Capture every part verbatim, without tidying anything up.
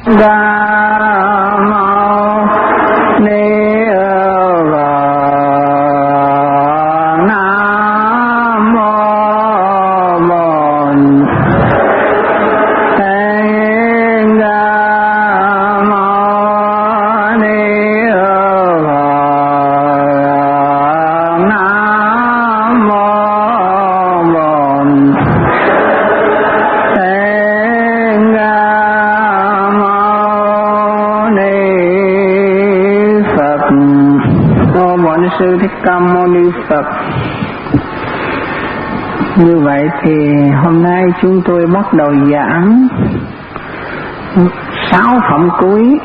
Sư Thích Ca Mâu Ni Phật. Như vậy thì hôm nay chúng tôi bắt đầu giảng sáu phẩm cuối,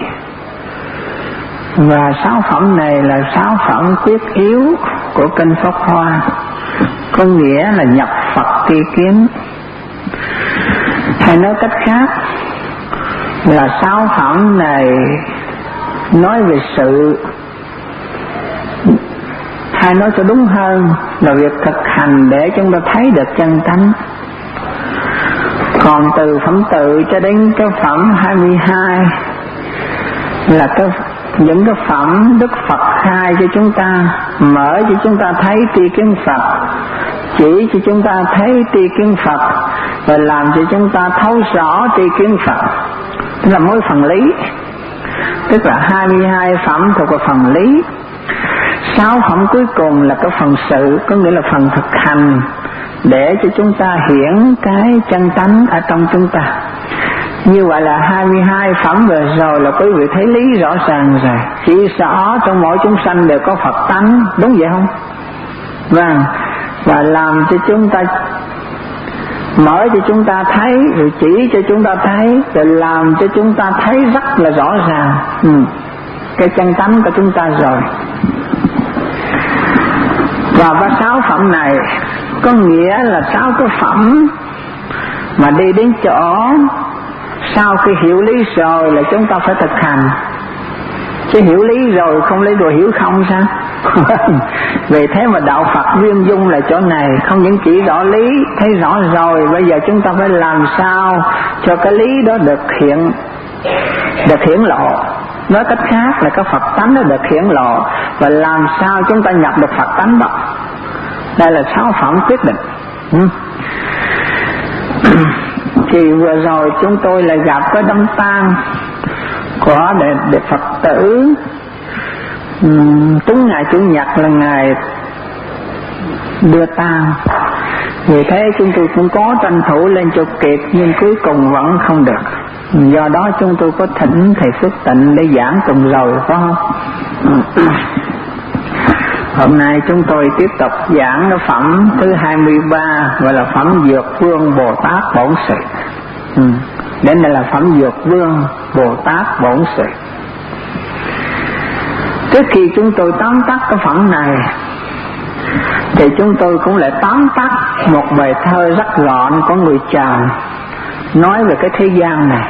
và sáu phẩm này là sáu phẩm quyết yếu của kinh Pháp Hoa, có nghĩa là nhập Phật tri kiến. Hay nói cách khác là sáu phẩm này nói về sự, hay nói cho đúng hơn là việc thực hành để chúng ta thấy được chân tánh. Còn từ phẩm tự cho đến cái phẩm hai mươi hai là cái, những cái phẩm Đức Phật khai cho chúng ta, mở cho chúng ta thấy tri kiến Phật, chỉ cho chúng ta thấy tri kiến Phật, và làm cho chúng ta thấu rõ tri kiến Phật. Tức là mỗi phần lý, tức là hai mươi hai phẩm thuộc vào phần lý. Sáu phẩm cuối cùng là cái phần sự, có nghĩa là phần thực hành để cho chúng ta hiển cái chân tánh ở trong chúng ta. Như vậy là hai mươi hai phẩm vừa rồi là quý vị thấy lý rõ ràng rồi, chỉ rõ trong mỗi chúng sanh đều có Phật tánh, đúng vậy không? Vâng, và làm cho chúng ta, mở cho chúng ta thấy, rồi chỉ cho chúng ta thấy, rồi làm cho chúng ta thấy rất là rõ ràng ừ, cái chân tánh của chúng ta rồi. Và ba sáu phẩm này có nghĩa là sáu cái phẩm mà đi đến chỗ sau khi hiểu lý rồi là chúng ta phải thực hành. Chứ hiểu lý rồi không lấy rồi hiểu không sao? Vì thế mà đạo Phật viên dung là chỗ này, không những chỉ rõ lý, thấy rõ rồi, bây giờ chúng ta phải làm sao cho cái lý đó được hiện, được hiển lộ. Nói cách khác là cái Phật tánh nó được hiển lộ, và làm sao chúng ta nhập được Phật tánh đó. Đây là sáu phẩm quyết định. ừ. Thì vừa rồi chúng tôi lại gặp cái đám tang của đệ, đệ Phật tử uhm, đúng ngày Chủ nhật là ngày đưa tang. Vì thế chúng tôi cũng có tranh thủ lên cho kịp, nhưng cuối cùng vẫn không được. Do đó chúng tôi có thỉnh thầy Phước Tịnh để giảng cùng rồi, phải không? Hôm nay chúng tôi tiếp tục giảng cái phẩm thứ hai mươi ba, gọi là phẩm Dược Vương Bồ Tát Bổn Sự. ừ. Đến đây là phẩm Dược Vương Bồ Tát Bổn Sự. Trước khi chúng tôi tóm tắt cái phẩm này thì chúng tôi cũng lại tóm tắt một bài thơ rất gọn của người Tràm, nói về cái thế gian này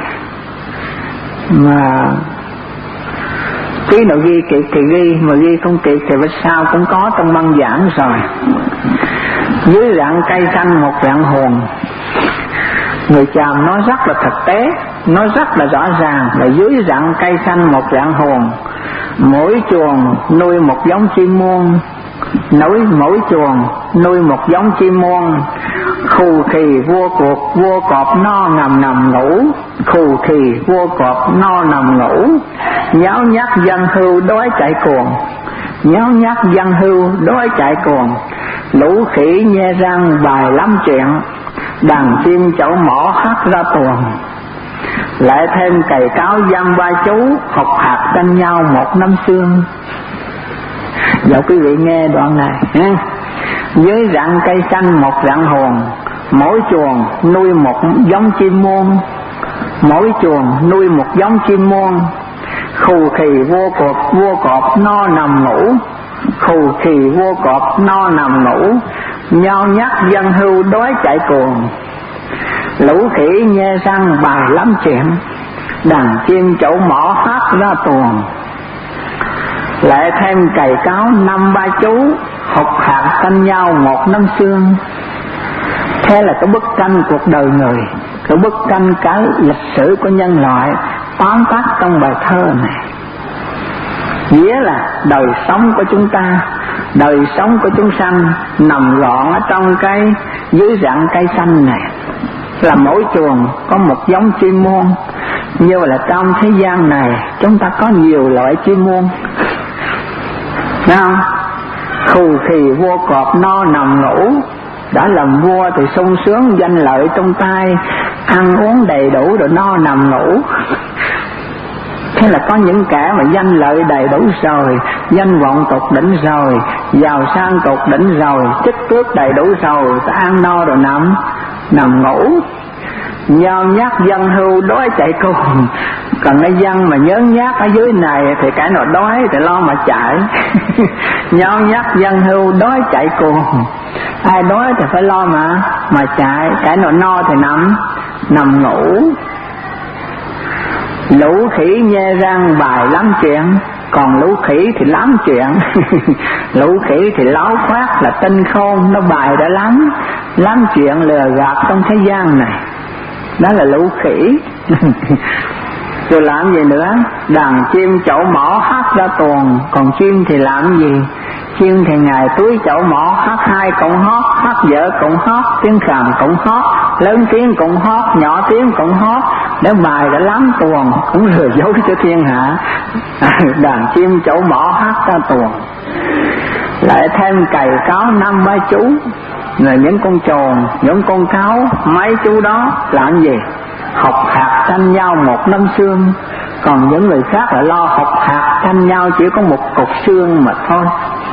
mà ký nào ghi kịp thì ghi, mà ghi không kịp thì bữa sau cũng có trong băng giảng rồi. Dưới dạng cây xanh một dạng hồn. Người Tràm nói rất là thực tế, nói rất là rõ ràng là dưới dạng cây xanh một dạng hồn, mỗi chuồng nuôi một giống chim muôn, nối mỗi chuồng nuôi một giống chim muôn. Khù khì vua cuộc vua cọp no nằm nằm ngủ, khù khì vua cọp no nằm ngủ. Nháo nhác dân hưu đói chạy cuồng, nháo nhác dân hưu đói chạy cuồng. Lũ khỉ nhe răng bài lắm chuyện, đàn chim chậu mỏ hát ra tuồng. Lại thêm cày cáo giam ba chú, học hạt tranh nhau một năm xương. Giờ quý vị nghe đoạn này ha. Dưới dạng cây xanh một dạng hồn, mỗi chuồng nuôi một giống chim muôn, mỗi chuồng nuôi một giống chim muôn. Khù khì vua cọp vua cọp no nằm ngủ, khù khì vua cọp no nằm ngủ. Nhao nhắc dân hưu đói chạy cuồng, lũ khỉ nhe răng bài lắm chuyện, đàn chim chậu mỏ hát ra tuồng. Lại thêm cày cáo năm ba chú, học hạt tranh nhau một năm xương. Thế là cái bức tranh cuộc đời người, cái bức tranh cái lịch sử của nhân loại tóm tắt trong bài thơ này. Nghĩa là đời sống của chúng ta, đời sống của chúng sanh nằm gọn ở trong cái dưới dạng cây xanh này. Là mỗi chuồng có một giống chim muôn, như là trong thế gian này chúng ta có nhiều loại chim muôn. Thấy không? Khù khì vua cọp no nằm ngủ, đã làm vua thì sung sướng danh lợi trong tay, ăn uống đầy đủ rồi no nằm ngủ. Thế là có những kẻ mà danh lợi đầy đủ rồi, danh vọng tột đỉnh rồi, giàu sang tột đỉnh rồi, chức tước đầy đủ rồi, ta ăn no rồi nằm nằm ngủ. Nhao nhát dân hưu đói chạy cùng. Còn cái dân mà nhớ nhát ở dưới này thì cái nào đói thì lo mà chạy. Nhao nhát dân hưu đói chạy cùng. Ai đói thì phải lo mà mà chạy. Cái nào no thì nằm nằm ngủ. Lũ khỉ nhe răng bài lắm chuyện, còn lũ khỉ thì lắm chuyện. Lũ khỉ thì láo khoác là tinh khôn, nó bài đã lắm lắm chuyện lừa gạt trong thế gian này. Đó là lũ khỉ. Rồi làm gì nữa? Đàn chim chậu mỏ hát ra tuồng, còn chim thì làm gì? Chim thì ngày túi chậu mỏ hát hai cộng hót, hát vợ cộng hót, tiếng khàn cộng hót, lớn tiếng cộng hót, nhỏ tiếng cộng hót. Để bài đã lắm tuồng cũng lừa dối cho thiên hạ. Đàn chim chậu mỏ hát ra tuồng. Lại thêm cày cáo năm ba chú, rồi những con trồn, những con cáo, mấy chú đó làm gì? Học hạt tranh nhau một năm xương. Còn những người khác lại lo học hạt tranh nhau chỉ có một cục xương mà thôi.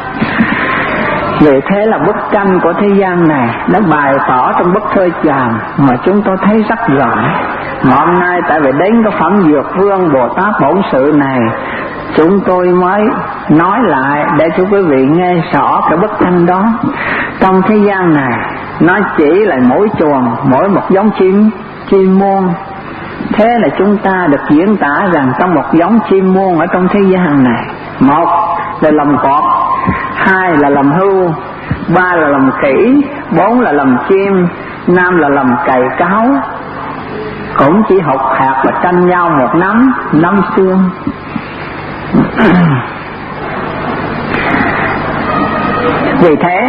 Vì thế là bức tranh của thế gian này nó bày tỏ trong bức thơ chàng mà chúng tôi thấy rất rõ. Mà hôm nay tại vì đến cái phẩm Dược Vương Bồ Tát Bổn Sự này, chúng tôi mới nói lại để cho quý vị nghe rõ cái bức tranh đó. Trong thế gian này nó chỉ là mỗi chuồng, mỗi một giống chim chim muôn. Thế là chúng ta được diễn tả rằng trong một giống chim muôn ở trong thế gian này, một là làm cọp, hai là làm hưu, ba là làm khỉ, bốn là làm chim, năm là làm cày cáo. Cũng chỉ học hạt và tranh nhau một nắm năm xương. Vì thế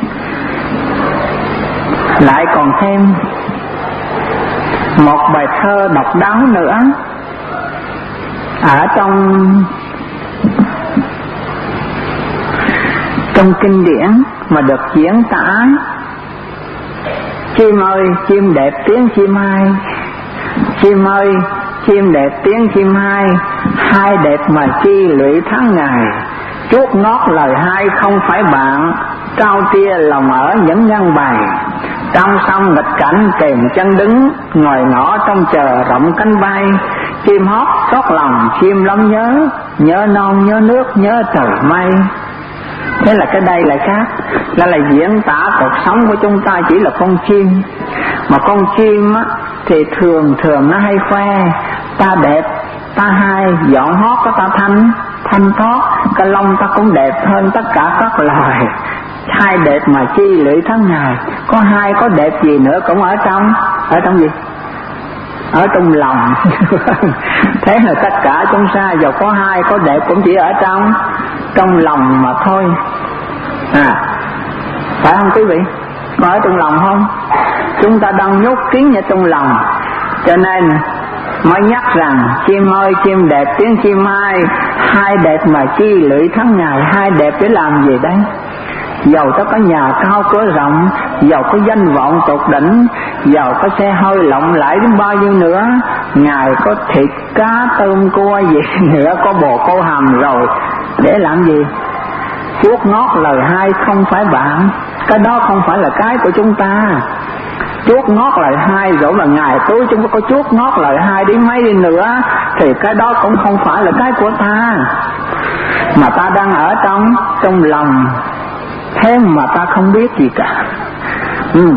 lại còn thêm một bài thơ độc đáo nữa ở trong trong kinh điển mà được diễn tả. Chim ơi chim đẹp tiếng chim hai, chim ơi chim đẹp tiếng chim hai, hai đẹp mà chi lụy tháng ngày. Chuốt ngót lời hai không phải bạn, trao tia lòng ở những ngăn bài. Trong sông nghịch cảnh kèm chân đứng, ngồi ngõ trong chờ rộng cánh bay. Chim hót xót lòng chim lắm nhớ, nhớ non nhớ nước nhớ trời mây. Thế là cái đây lại khác, đó là diễn tả cuộc sống của chúng ta chỉ là con chim. Mà con chim á, thì thường thường nó hay khoe ta đẹp, ta hay, giọng hót của ta thanh thanh thoát, cái lông ta cũng đẹp hơn tất cả các loài. Hai đẹp mà chi lụy tháng ngày. Có hai có đẹp gì nữa cũng ở trong ở trong gì? Ở trong lòng. Thế là tất cả chúng ta dầu có hai có đẹp cũng chỉ ở trong trong lòng mà thôi. À, phải không quý vị? Có ở trong lòng không? Chúng ta đang nhốt kín ở trong lòng, cho nên mới nhắc rằng chim ơi chim đẹp tiếng chim hai, hai đẹp mà chi lụy tháng ngày. Hai đẹp để làm gì đây? Dầu ta có nhà cao cửa rộng, dầu có danh vọng tột đỉnh, dầu có xe hơi lộng lẫy đến bao nhiêu nữa, ngài có thịt cá tôm cua gì nữa, có bồ câu hầm rồi, để làm gì? Chuốt ngót lời hai không phải bạn, cái đó không phải là cái của chúng ta. Chuốt ngót lời hai rồi mà ngài tối chúng ta có chuốt ngót lời hai đi mấy đi nữa thì cái đó cũng không phải là cái của ta, mà ta đang ở trong trong lòng. Thế mà ta không biết gì cả. ừ.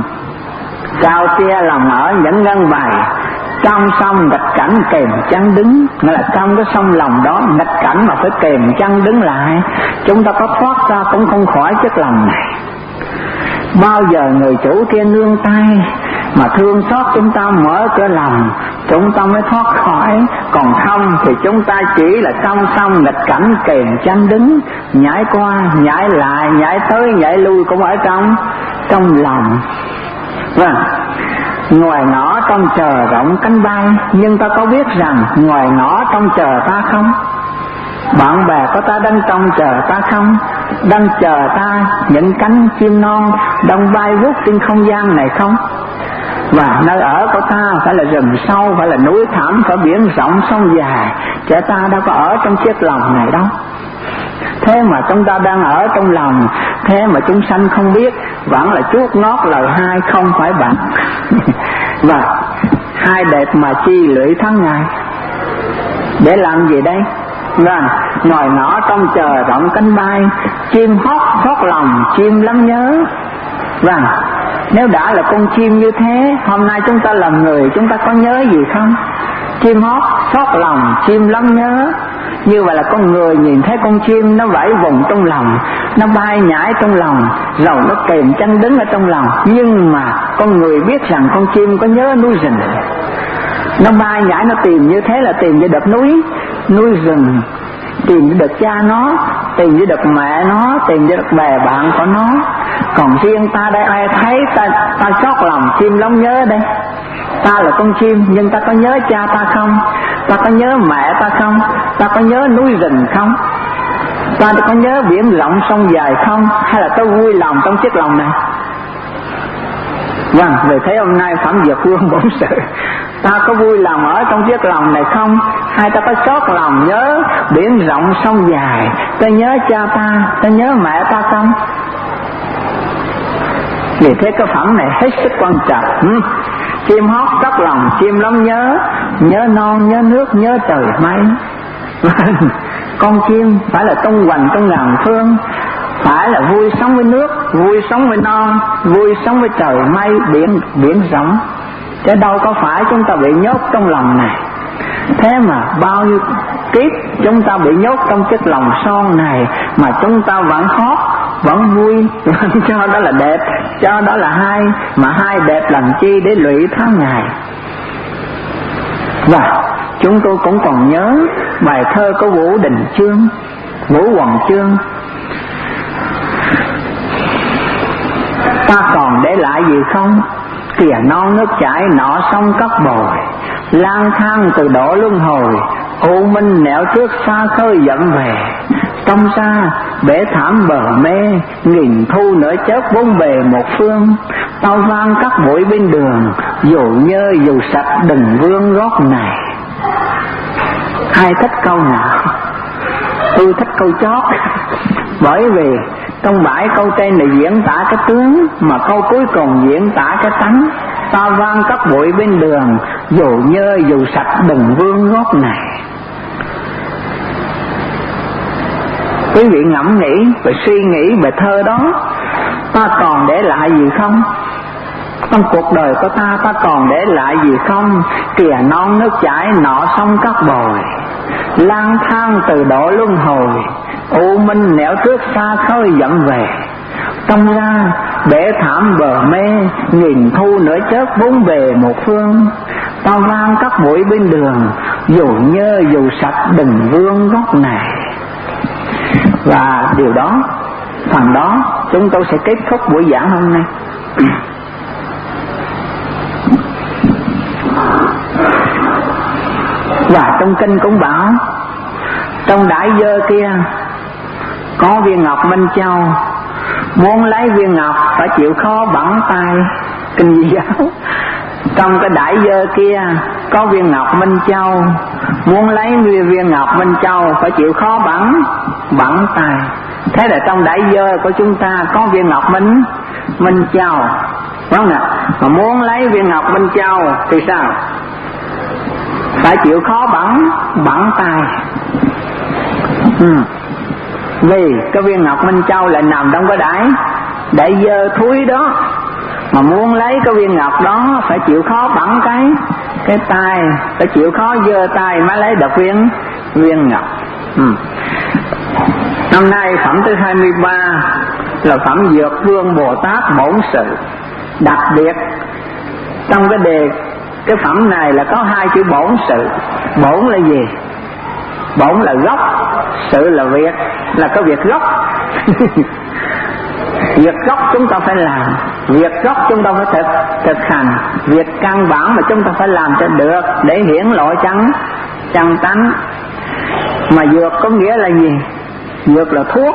Sao tia lòng ở những ngân bài, trong sông nghịch cảnh kèm chân đứng. Nghĩa là trong cái sông lòng đó nghịch cảnh mà phải kèm chân đứng lại. Chúng ta có thoát ra cũng không khỏi chất lòng này. Bao giờ người chủ kia nương tay mà thương xót chúng ta mở cửa lòng, chúng ta mới thoát khỏi. Còn không thì chúng ta chỉ là song song nghịch cảnh kèm tranh đứng, nhảy qua nhảy lại, nhảy tới nhảy lui cũng ở trong trong lòng. Vâng, ngoài ngõ trong chờ rộng cánh bay, nhưng ta có biết rằng ngoài ngõ trong chờ ta không? Bạn bè của ta đang trong chờ ta không? Đang chờ ta những cánh chim non đang bay vút trên không gian này không? Và nơi ở của ta phải là rừng sâu, phải là núi thẳm, phải biển rộng sông dài, trẻ ta đâu có ở trong chiếc lòng này đâu. Thế mà chúng ta đang ở trong lòng, thế mà chúng sanh không biết, vẫn là chuốt ngót lời hai không phải bạn. Và hai đẹp mà chi lưỡi tháng ngày, để làm gì đây? Vâng, ngồi ngõ trong chờ rộng cánh bay, chim hót hót lòng chim lắm nhớ. Vâng, nếu đã là con chim như thế, hôm nay chúng ta làm người chúng ta có nhớ gì không? Chim hót hót lòng chim lắm nhớ. Như vậy là con người nhìn thấy con chim nó vẫy vùng trong lòng, nó bay nhảy trong lòng, rồi nó kèm chân đứng ở trong lòng. Nhưng mà con người biết rằng con chim có nhớ núi rừng. Nó bay nhảy nó tìm như thế là tìm về được núi núi rừng, tìm về được cha nó, tìm về được mẹ nó, tìm về được bè bạn của nó. Còn riêng ta đây ai thấy ta ta xót lòng chim lắm nhớ đây. Ta là con chim nhưng ta có nhớ cha ta không? Ta có nhớ mẹ ta không? Ta có nhớ núi rừng không? Ta có nhớ biển rộng sông dài không? Hay là ta vui lòng trong chiếc lòng này? Vâng, vì thế hôm nay Phẩm Dược Vương bổn sự, ta có vui lòng ở trong chiếc lòng này không? Hay ta có xót lòng nhớ biển rộng sông dài, ta nhớ cha ta, ta nhớ mẹ ta không? Vì thế cái phẩm này hết sức quan trọng. ừ. Chim hót cất lòng chim lắm nhớ, nhớ non nhớ nước nhớ trời mây. Con chim phải là tung hoành trong ngàn phương, phải là vui sống với nước, vui sống với non, vui sống với trời mây biển biển rộng, chứ đâu có phải chúng ta bị nhốt trong lòng này. Thế mà bao nhiêu kiếp chúng ta bị nhốt trong chiếc lòng son này mà chúng ta vẫn hót, vẫn vui, vẫn cho đó là đẹp, cho đó là hay. Mà hai đẹp làm chi để lụy tháng ngày. Và chúng tôi cũng còn nhớ bài thơ của Vũ Đình Chương, Vũ Hoàng Chương. Ta còn để lại gì không? Kìa non nước chảy nọ sông cất bồi, lang thang từ đổ luân hồi, u minh nẻo trước xa khơi dẫn về. Trong xa bể thảm bờ mê, nghìn thu nửa chớp bốn bề một phương. Tao vang các bụi bên đường, dù nhơ dù sạch đừng vương gót này. Ai thích câu nào? Tôi thích câu chót. Bởi vì trong bãi câu trên này diễn tả cái tướng, mà câu cuối cùng diễn tả cái tánh. Ta vang các bụi bên đường, dù nhơ dù sạch đừng vương gót này. Quý vị ngẫm nghĩ và suy nghĩ về thơ đó. Ta còn để lại gì không? Trong cuộc đời của ta, ta còn để lại gì không? Kìa non nước chảy nọ sông cát bồi, lang thang từ độ luân hồi, u minh nẻo trước xa khơi dẫn về. Trong ra bể thảm bờ mê, nghìn thu nửa chớp bốn bề một phương. Tao vang các bụi bên đường, dù nhơ dù sạch đừng vương gót này. Và điều đó, phần đó chúng tôi sẽ kết thúc buổi giảng hôm nay. Và trong kinh cũng bảo, trong đại dơ kia có viên ngọc Minh Châu, muốn lấy viên ngọc phải chịu khó bẵng tay. Kinh Di Giáo. Trong cái đại dơ kia có viên ngọc Minh Châu, muốn lấy viên ngọc Minh Châu phải chịu khó bẵng bẵng tay. Thế là trong đại dơ của chúng ta có viên ngọc Minh Minh Châu, phải không ạ? Mà muốn lấy viên ngọc Minh Châu thì sao? Phải chịu khó bẵng bẵng tay. ừ. Vì cái viên ngọc Minh Châu lại nằm trong cái đại đại dơ thúi đó, mà muốn lấy cái viên ngọc đó phải chịu khó bẵng cái cái tay, phải chịu khó giơ tay mới lấy được viên viên ngọc. ừ. Năm nay phẩm thứ hai mươi ba là phẩm Dược Vương Bồ Tát Bổn Sự. Đặc biệt trong cái đề Cái phẩm này là có hai chữ bổn sự. Bổn là gì? Bổn là gốc, sự là việc, là có việc gốc. Việc gốc chúng ta phải làm, việc gốc chúng ta phải thực, thực hành, việc căn bản mà chúng ta phải làm cho được để hiển lộ chân chân tánh. Mà dược có nghĩa là gì? Dược là thuốc.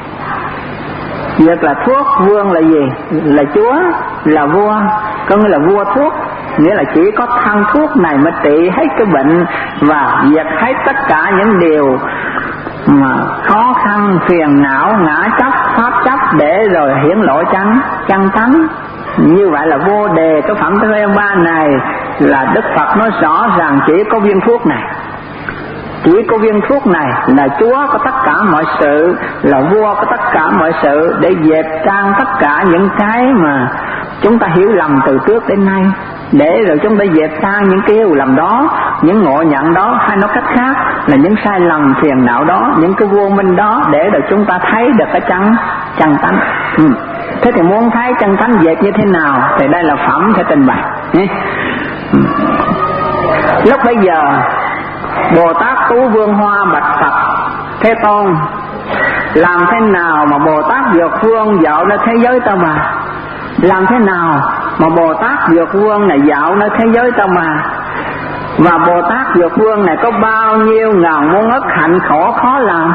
Dược là thuốc, vương là gì? Là chúa, là vua, có nghĩa là vua thuốc. Nghĩa là chỉ có thang thuốc này mới trị hết cái bệnh và diệt hết tất cả những điều mà khó khăn, phiền não, ngã chấp, pháp chấp, để rồi hiển lộ chân chân tánh. Như vậy là vô đề. Cái phẩm thứ ba này là Đức Phật nói rõ ràng chỉ có viên thuốc này, chỉ có viên thuốc này là Chúa có tất cả mọi sự, là vua có tất cả mọi sự, để dẹp tan tất cả những cái mà chúng ta hiểu lầm từ trước đến nay, để rồi chúng ta dẹp tan những cái hiểu lầm đó, những ngộ nhận đó, hay nói cách khác là những sai lầm phiền não đó, những cái vô minh đó, để rồi chúng ta thấy được cái chân chân tánh. Ừ. Thế thì muốn thấy chân tánh dẹp như thế nào thì đây là phẩm sẽ trình bày. Ừ. Lúc bây giờ Bồ Tát Tú Vương Hoa bạch Phật: Thế Tôn, làm thế nào mà Bồ Tát Dược Vương dạo nơi thế giới ta bà? Làm thế nào mà Bồ Tát Dược Vương này dạo nơi thế giới ta bà? Và Bồ Tát Dược Vương này có bao nhiêu ngàn muôn ức hạnh khổ khó làm?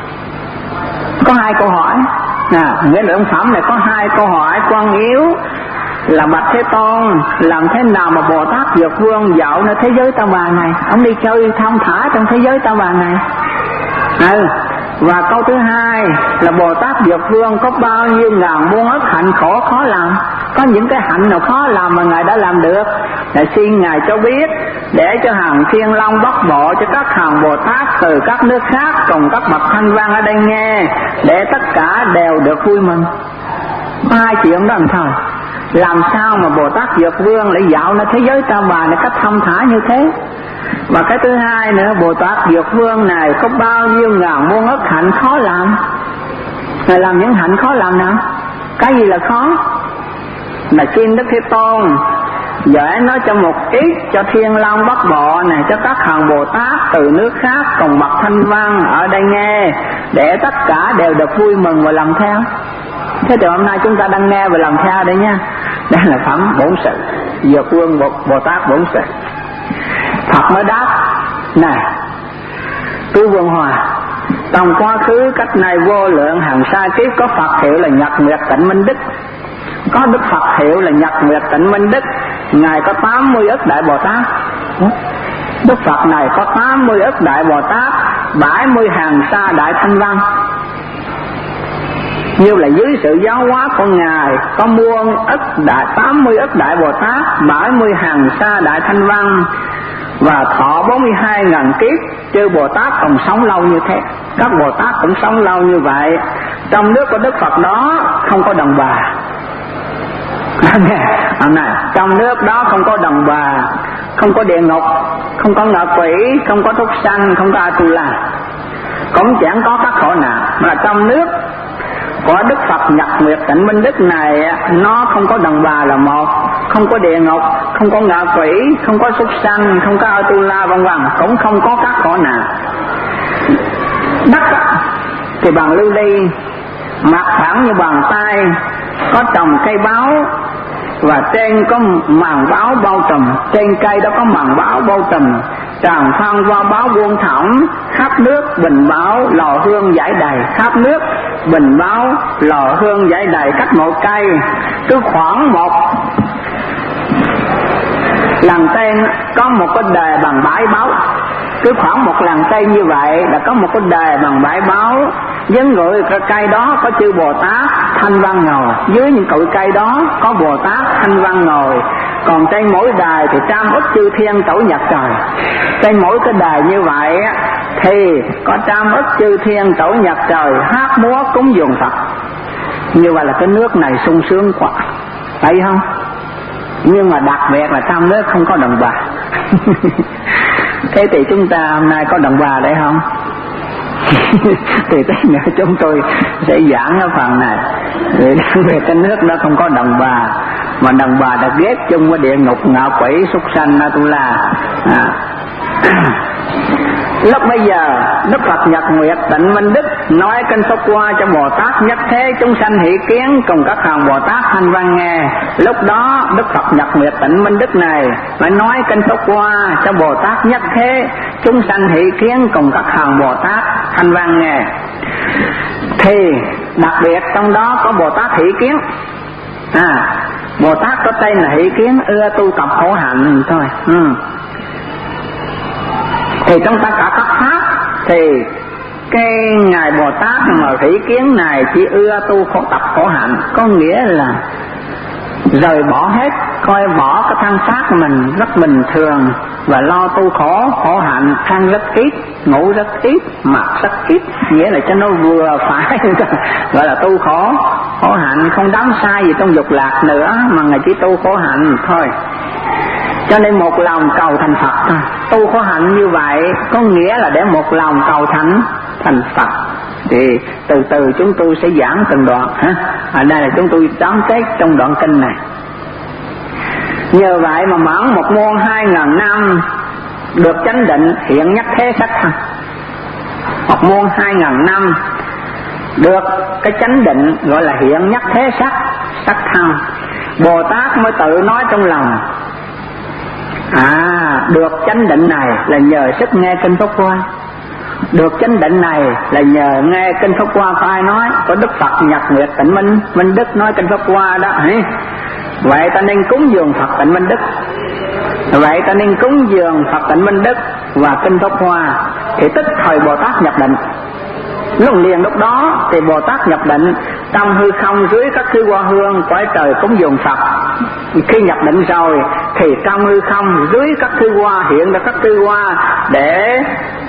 Có hai câu hỏi. À, nghĩa là ông phẩm này có hai câu hỏi quan yếu là: bạch Thế Tôn, làm thế nào mà Bồ Tát Dược Vương dạo nơi thế giới ta bà này? Ông đi chơi thong thả trong thế giới ta bà này. Ừ. Và câu thứ hai là Bồ Tát Dược Vương có bao nhiêu ngàn muôn ức hạnh khổ khó làm? Có những cái hạnh nào khó làm mà Ngài đã làm được? Là xin Ngài cho biết, để cho hàng Thiên Long Bắc Bộ, cho các hàng Bồ Tát từ các nước khác cùng các bậc thanh văn ở đây nghe, để tất cả đều được vui mừng. Hai chuyện đó làm sao? Làm sao mà Bồ Tát Dược Vương lại dạo nơi thế giới ta bà này cách thông thả như thế? Và cái thứ hai nữa, Bồ Tát Dược Vương này có bao nhiêu ngàn muôn ức hạnh khó làm? Ngài làm những hạnh khó làm nào? Cái gì là khó? Là xin Đức Thế Tôn giải nói cho một ít cho Thiên Long Bắc Bộ này, cho các hàng Bồ Tát từ nước khác cùng bậc thanh văn ở đây nghe, để tất cả đều được vui mừng và làm theo. Thế thì hôm nay chúng ta đang nghe và làm theo đây nha. Đây là phẩm bổn sự, Dược Vương Bồ, Bồ Tát bổn sự. Phật mới đáp: này Tú Vương Hòa, trong quá khứ cách này vô lượng hàng sa kiếp có Phật hiệu là Nhật Nguyệt Tịnh Minh Đức, có Đức Phật hiệu là Nhật Nguyệt Tịnh Minh Đức. Ngài có tám mươi ức đại Bồ Tát. Đức Phật này có tám mươi ức đại Bồ Tát, bảy mươi hàng sa đại thanh văn. Như là dưới sự giáo hóa của Ngài có muôn ức đại tám mươi ức đại Bồ Tát, bảy mươi hàng sa đại thanh văn, và thọ bốn mươi hai ngàn kiếp. Chư Bồ Tát còn sống lâu như thế, các Bồ Tát cũng sống lâu như vậy. Trong nước của Đức Phật đó không có đàn bà. Hôm nay trong nước đó không có đàn bà, không có địa ngục, không có ngạ quỷ, không có súc sanh, không có Atula, cũng chẳng có các khổ nạn. Mà trong nước của Đức Phật Nhật Nguyệt Tịnh Minh Đức này, nó không có đàn bà là một, không có địa ngục, không có ngạ quỷ, không có súc sanh, không có Atula vân vân, cũng không có các khổ nạn. Đất thì bằng lưu ly, mặt phẳng như bàn tay, có trồng cây báo, và trên có màn báo bao trùm, trên cây đó có màn báo bao trùm, tràn phan qua báo buông thõng, khắp nước bình báo lò hương giải đầy, khắp nước bình báo lò hương giải đầy. Cách một cây cứ khoảng một lần tên có một cái đề bằng bãi báo, cứ khoảng một lần cây như vậy là có một cái đề bằng bãi báo. Dân người cái cây đó có chư Bồ Tát thanh văn ngồi, dưới những cội cây đó có Bồ Tát thanh văn ngồi. Còn trên mỗi đài thì trăm ức chư thiên tổ nhật trời. Trên mỗi cái đài như vậy thì có trăm ức chư thiên tổ nhật trời hát múa cúng dường Phật. Như vậy là cái nước này sung sướng quá, thấy không? Nhưng mà đặc biệt là trong nước không có đàn bà. Thế thì chúng ta hôm nay có đàn bà đấy không? Thì tí nữa chúng tôi sẽ giảng ở phần này về cái nước đó không có đàn bà, mà đàn bà đã ghét chung với địa ngục, ngạ quỷ, súc sanh, Atula. À. Lúc bây giờ Đức Phật Nhật Nguyệt Tịnh Minh Đức nói kinh Pháp Hoa cho Bồ Tát Nhất Thế chúng sanh hỷ kiến cùng các hàng Bồ Tát thanh văn nghe. Lúc đó Đức Phật Nhật Nguyệt Tịnh Minh Đức này mới nói kinh Pháp Hoa cho Bồ Tát Nhất Thế chúng sanh hỷ kiến cùng các hàng Bồ Tát thanh văn nghe. Thì đặc biệt trong đó có Bồ Tát hỷ kiến. À, Bồ Tát có tên là hỷ kiến, ưa tu tập khổ hạnh thôi. Ừ. Thì trong tất cả các pháp thì cái ngài Bồ Tát mà hỷ kiến này chỉ ưa tu khổ tập khổ hạnh, có nghĩa là rời bỏ hết, coi bỏ cái thân xác mình rất bình thường và lo tu khổ khổ hạnh, ăn rất ít, ngủ rất ít, mặc rất ít, nghĩa là cho nó vừa phải gọi là tu khổ khổ hạnh, không đắm sai gì trong dục lạc nữa mà ngài chỉ tu khổ hạnh thôi. Cho nên một lòng cầu thành Phật, tu khổ hạnh như vậy có nghĩa là để một lòng cầu thành thành Phật. Thì từ từ chúng tôi sẽ giảng từng đoạn ha. Ở đây là chúng tôi tóm tắt trong đoạn kinh này. Nhờ vậy mà mãn một môn hai ngàn năm được chánh định hiện nhất thế sắc thân. Một môn hai ngàn năm được cái chánh định gọi là hiện nhất thế sắc sắc thân. Bồ Tát mới tự nói trong lòng, à, được chánh định này là nhờ sức nghe kinh Pháp Hoa. Được chánh định này là nhờ nghe kinh Pháp Hoa có ai nói? Có Đức Phật Nhật Nguyệt Tịnh Minh Minh Đức nói kinh Pháp Hoa đó. Vậy ta nên cúng dường Phật Tịnh Minh Đức. Vậy ta nên cúng dường Phật Tịnh Minh Đức và kinh Pháp Hoa. Thì tức thời Bồ Tát nhập định. Lúc liền lúc đó thì Bồ Tát nhập định trong hư không dưới các thứ hoa hương cõi trời cúng dường Phật. Khi nhập định rồi thì trong hư không dưới các thứ hoa hiện ra các thứ hoa để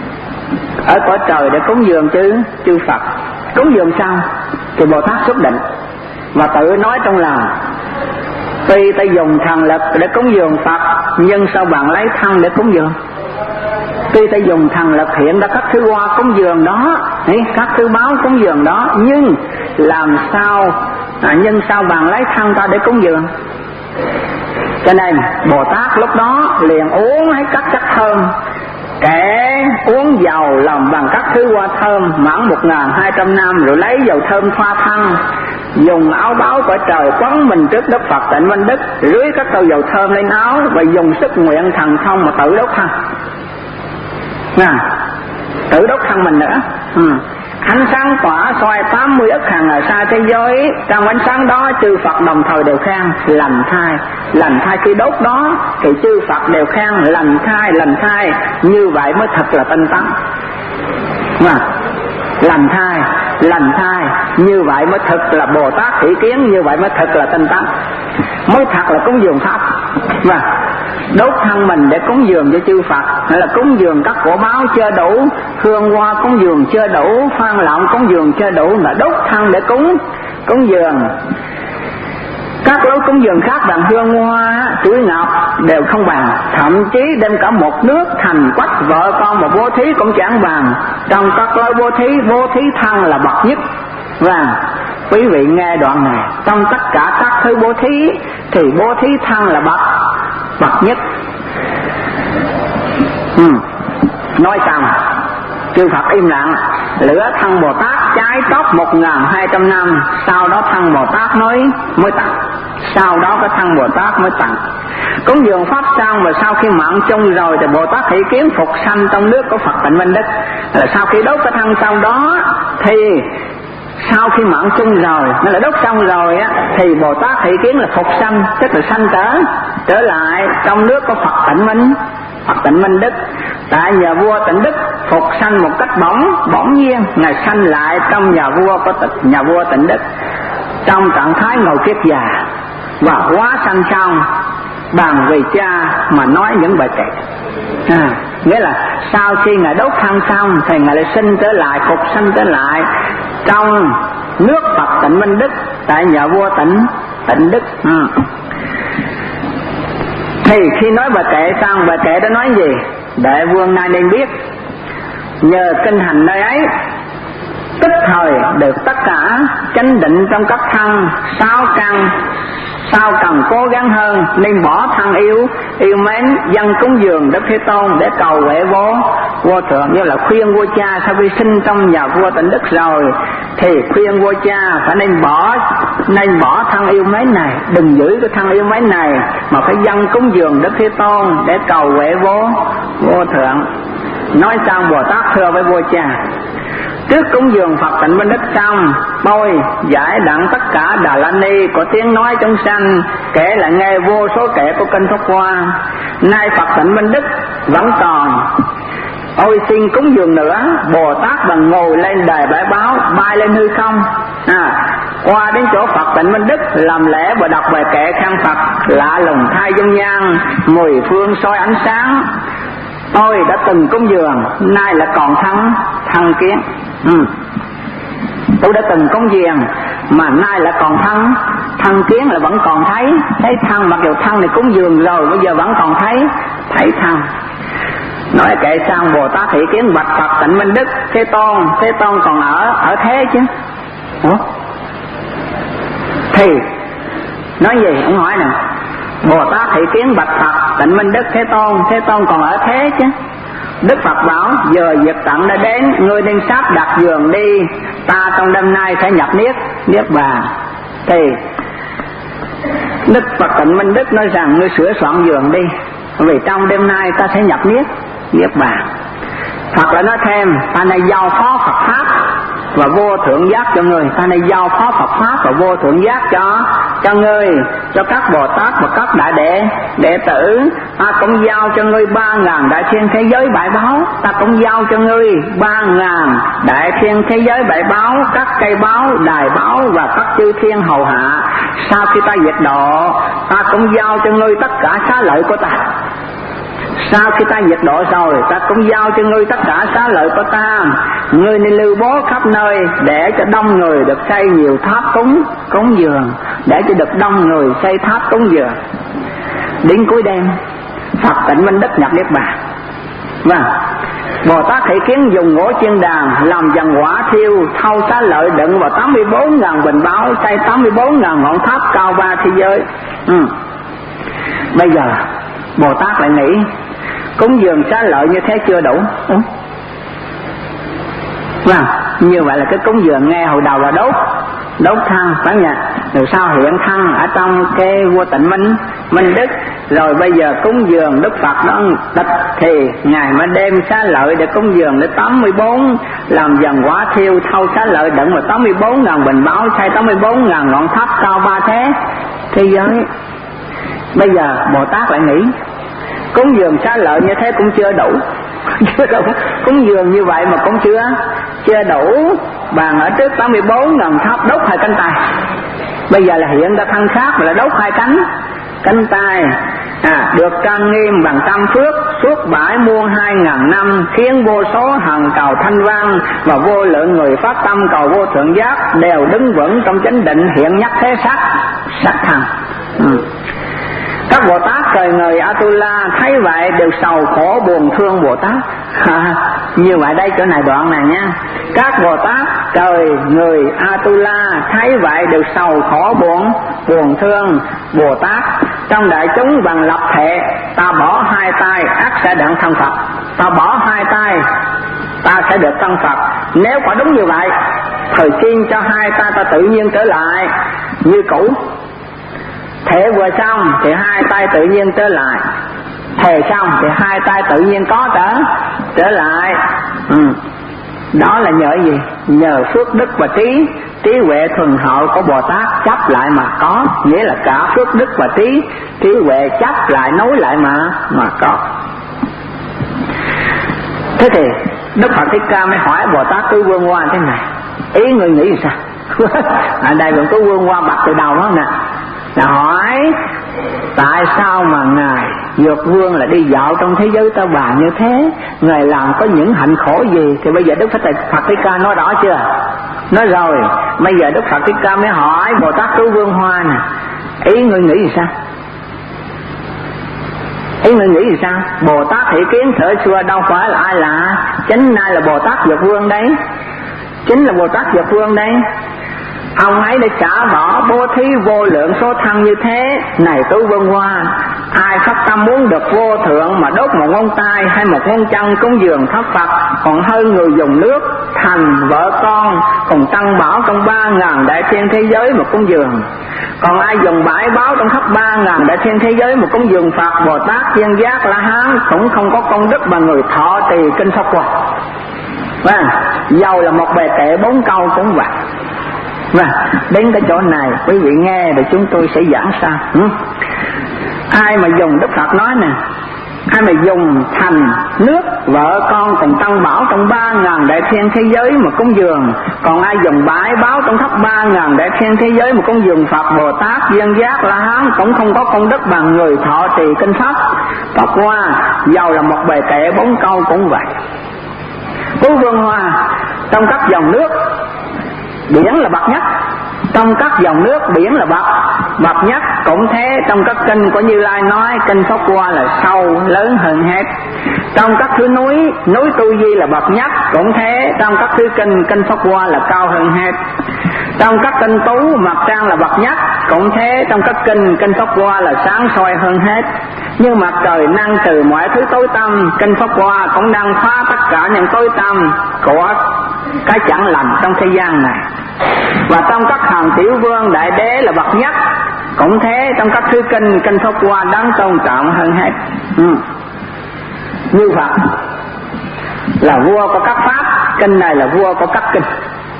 ở cõi trời để cúng dường chư chư Phật. Cúng dường xong thì Bồ Tát xuất định và tự nói trong lòng, tuy ta dùng thần lực để cúng dường Phật nhưng sao bạn lấy thân để cúng dường? Tuy ta dùng thần lực hiện ra các thứ hoa cúng dường đó, các thứ báo cúng dường đó, nhưng làm sao à, nhưng sao bạn lấy thân ta để cúng dường? Cho nên Bồ Tát lúc đó liền uống hết các chất thơm, kẻ uống dầu làm bằng các thứ hoa thơm mãn một ngàn hai trăm năm, rồi lấy dầu thơm thoa thân, dùng áo báo cõi trời quấn mình trước Đức Phật Tịnh Minh Đức, rưới các tàu dầu thơm lên áo và dùng sức nguyện thần thông mà tự đốt thân. À, tự đốt thân mình nữa. Ừ. Ánh sáng tỏa soi tám mươi ức hàng ở xa thế giới, trong ánh sáng đó chư Phật đồng thời đều khen lành thai. Lành thai khi đốt đó thì chư Phật đều khen lành thai, lành thai. Như vậy mới thật là tinh tấn. À, lành thai, lành thai, như vậy mới thật là Bồ Tát hỷ kiến, như vậy mới thật là tinh tấn, mới thật là cúng dường Pháp. Và đốt thân mình để cúng dường cho chư Phật, hay là cúng dường các cổ báo chưa đủ, hương hoa cúng dường chưa đủ, phan lọng cúng dường chưa đủ, mà đốt thân để cúng cúng dường. Các lối cúng dường khác bằng hương hoa, chuỗi ngọc đều không bằng, thậm chí đem cả một nước thành quách vợ con một bố thí cũng chẳng bằng. Trong các lối bố thí, bố thí thân là bậc nhất. Và quý vị nghe đoạn này, trong tất cả các thứ bố thí thì bố thí thân là bậc bậc nhất. Ừ. Nói xong chư Phật im lặng, lửa thân Bồ Tát cháy tóc một ngàn hai trăm năm, sau đó thân Bồ Tát mới mới tặng. Sau đó cái thân Bồ Tát mới tặng. Cúng dường Pháp xong và sau khi mạng chung rồi thì Bồ Tát hỷ kiến phục sanh trong nước của Phật Tịnh Minh Đức. Là sau khi đốt cái thân sau đó thì sau khi mạng chung rồi, nó là đốt xong rồi á, thì Bồ Tát hỷ kiến là phục sanh, tức là sanh trở trở lại trong nước của Phật Tịnh Minh Phật Tịnh Minh Đức. Tại nhà vua Tịnh Đức phục sanh một cách bỗng bỗng nhiên, ngài sanh lại trong nhà vua của tịnh, nhà vua Tịnh Đức trong trạng thái ngồi kiết già và hóa sanh xong bằng vì cha mà nói những bài kệ. À, nghĩa là sau khi ngài đốt thân xong thì ngài lại sinh trở lại, phục sanh trở lại trong nước Phật Tịnh Minh Đức tại nhà vua Tịnh Tịnh Đức. Ừ. Thì khi nói bài kệ xong, bài kệ đó nói gì? Đệ vương nay nên biết, nhờ kinh hành nơi ấy tức thời được tất cả chánh định trong các thân sáu căn sao cần cố gắng hơn, nên bỏ thân yêu yêu mến dâng cúng dường Đức Thế Tôn để cầu huệ vô vô thượng. Như là khuyên vua cha sau khi sinh trong nhà vua Tịnh Đức rồi thì khuyên vua cha phải nên bỏ nên bỏ thân yêu mến này, đừng giữ cái thân yêu mến này mà phải dâng cúng dường Đức Thế Tôn để cầu huệ vô vô thượng. Nói xong Bồ Tát thưa với vua cha: trước cúng dường Phật Tịnh Minh Đức xong, tôi giải đặng tất cả Đà La Ni có tiếng nói chúng sanh, kể lại nghe vô số kệ của kinh Pháp Hoa. Nay Phật Tịnh Minh Đức vẫn còn, ôi xin cúng dường nữa. Bồ Tát bằng ngồi lên đài bãi báo, bay lên hư không, à, qua đến chỗ Phật Tịnh Minh Đức làm lễ và đọc bài kệ khen Phật. Lạ lùng thay dung nhan, mười phương soi ánh sáng. Tôi đã từng cúng dường, nay là còn thân thân kiến. Ừ. Tôi đã từng cúng dường mà nay là còn thân thân kiến, là vẫn còn thấy thấy thân, mặc dù thân này cúng dường rồi bây giờ vẫn còn thấy thấy thân. Nói kệ sang Bồ Tát thị kiến bạch Phật Tịnh Minh Đức: Thế Tôn, Thế Tôn còn ở ở thế chứ? Ủa? Thì nói gì? Ông hỏi nè. Bồ Tát thị kiến bạch Phật Tịnh Minh Đức: Thế Tôn, Thế Tôn còn ở thế chứ? Đức Phật bảo: giờ việc tận đã đến, ngươi nên sắp đặt giường đi, ta trong đêm nay sẽ nhập niết niết bàn. Thì Đức Phật Tịnh Minh Đức nói rằng ngươi sửa soạn giường đi, vì trong đêm nay ta sẽ nhập niết niết bàn. Phật lại nói thêm: ta này giao phó Phật pháp và vô thượng giác cho người, ta này giao phó Phật pháp và vô thượng giác cho cho ngươi, cho các Bồ Tát và các đại đệ đệ tử. Ta cũng giao cho ngươi ba ngàn đại thiên thế giới bại báo, ta cũng giao cho ngươi ba ngàn đại thiên thế giới bại báo, các cây báo, đài báo và các chư thiên hầu hạ. Sau khi ta diệt độ, ta cũng giao cho ngươi tất cả xá lợi của ta. Sau khi ta diệt độ rồi, ta cũng giao cho ngươi tất cả xá lợi của ta. Ngươi nên lưu bố khắp nơi, để cho đông người được xây nhiều tháp cúng cúng dường, để cho được đông người xây tháp cúng dường. Đến cuối đêm, Phật Tịnh Minh Đức nhập niết bàn. Vâng, Bồ Tát thị kiến dùng gỗ chiên đàn làm dàn quả thiêu, thâu xá lợi đựng vào tám mươi bốn ngàn bình báo, xây tám mươi bốn ngàn ngọn tháp cao ba thế giới. Ừ. Bây giờ Bồ Tát lại nghĩ cúng dường xá lợi như thế chưa đủ. Ừ. Vâng, như vậy là cái cúng dường nghe hồi đầu là đốt đốt thân, phải không nhỉ? Rồi sau hiện thân ở trong cái vua Tịnh Minh Minh Đức, rồi bây giờ cúng dường Đức Phật đó tịch, thì ngày mới đem xá lợi để cúng dường để tám mươi bốn làm dần quả thiêu, thâu xá lợi đựng vào tám mươi bốn ngàn bình báo, xây tám mươi bốn ngàn ngọn tháp cao ba thế thế giới. Bây giờ Bồ Tát lại nghĩ cúng dường xá lợi như thế cũng chưa đủ. Chưa đủ, cúng dường như vậy mà cũng chưa chưa đủ bằng ở trước tám mươi bốn ngàn tháp đốt hai cánh tay. Bây giờ là hiện ra thân khác mà là đốt hai cánh cánh tay, à, được trang nghiêm bằng trăm phước suốt bãi muôn hai ngàn năm, khiến vô số hằng cầu thanh văn và vô lượng người phát tâm cầu vô thượng giác đều đứng vững trong chánh định, hiện nhất thế sắc sắc thần. Ừ. Các Bồ Tát trời người Atula thấy vậy đều sầu khổ buồn thương Bồ Tát. À, như vậy đây chỗ này đoạn này nha. Các Bồ Tát trời người Atula thấy vậy đều sầu khổ buồn buồn thương Bồ Tát. Trong đại chúng bằng lập thệ: ta bỏ hai tay ắt sẽ đặng thân Phật. Ta bỏ hai tay ta sẽ được thân Phật. Nếu quả đúng như vậy, thời xin cho hai tay ta tự nhiên trở lại như cũ. Thề vừa xong thì hai tay tự nhiên trở lại, thề xong thì hai tay tự nhiên có trở trở lại. Ừ. Đó là nhờ gì? Nhờ phước đức và trí trí huệ thuần hậu của Bồ Tát chấp lại mà có, nghĩa là cả phước đức và trí trí huệ chấp lại nối lại mà mà có. Thế thì Đức Phật Thích Ca mới hỏi Bồ Tát Tứ Vương Hoa thế này: ý người nghĩ sao? Ở đây còn Tứ Vương Hoa bạch từ đầu đó nè, là hỏi tại sao mà ngài Dược Vương là đi dạo trong thế giới ta bà như thế, ngài làm có những hạnh khổ gì? Thì bây giờ Đức Phật Thích Ca nói rõ chưa? Nói rồi. Bây giờ Đức Phật Thích Ca mới hỏi Bồ Tát Tứ Vương Hoa nè: ý ngươi nghĩ gì sao? Ý ngươi nghĩ gì sao? Bồ Tát Thị Kiến thở xưa đâu phải là ai lạ, chính nay là Bồ Tát Dược Vương đấy, chính là Bồ Tát Dược Vương đấy. Ông ấy đã trả bỏ bố thí vô lượng số thân như thế. Này Tứ Vương Hoa, ai phát tâm muốn được vô thượng mà đốt một ngón tay hay một ngón chân cúng dường thắp Phật còn hơn người dùng nước, thành, vợ con cùng tăng bảo trong ba ngàn đại thiên thế giới mà cúng dường. Còn ai dùng bãi báo trong khắp ba ngàn đại thiên thế giới mà cúng dường Phật, Bồ Tát, Duyên Giác, La Hán cũng không có công đức bằng người thọ trì kinh Pháp Hoa. Vâng, dầu là một bề kệ bốn câu cũng vậy. Vâng, đến cái chỗ này quý vị nghe để chúng tôi sẽ giảng sao. ừ? Ai mà dùng, Đức Phật nói nè, ai mà dùng thành, nước, vợ con cùng tăng bảo trong ba ngàn đại thiên thế giới mà cúng dường, còn ai dùng bãi báo trong khắp ba ngàn đại thiên thế giới mà cúng dường Phật, Bồ Tát, Duyên Giác, La Hán cũng không có công đức bằng người thọ trì kinh Pháp Pháp Hoa, dầu là một bề kệ bốn câu cũng vậy. Tứ Vương Hoa, trong các dòng nước biển là bậc nhất, trong các dòng nước biển là bậc bậc nhất, cũng thế trong các kinh của Như Lai nói kinh Pháp Hoa là sâu lớn hơn hết. Trong các thứ núi, núi Tu Di là bậc nhất, cũng thế trong các thứ kinh, kinh Pháp Hoa là cao hơn hết. Trong các kinh tú, mặt trăng là bậc nhất, cũng thế trong các kinh, kinh Pháp Hoa là sáng soi hơn hết. Nhưng mặt trời năng trừ mọi thứ tối tăm, kinh Pháp Hoa cũng đang phá tất cả những tối tăm của cái chẳng lành trong thế gian này. Và trong các hàng tiểu vương, đại đế là bậc nhất, cũng thế trong các thứ kinh, kinh Pháp Hoa đáng tôn trọng hơn hết. ừ. Như Phật là vua của các pháp, kinh này là vua của các kinh.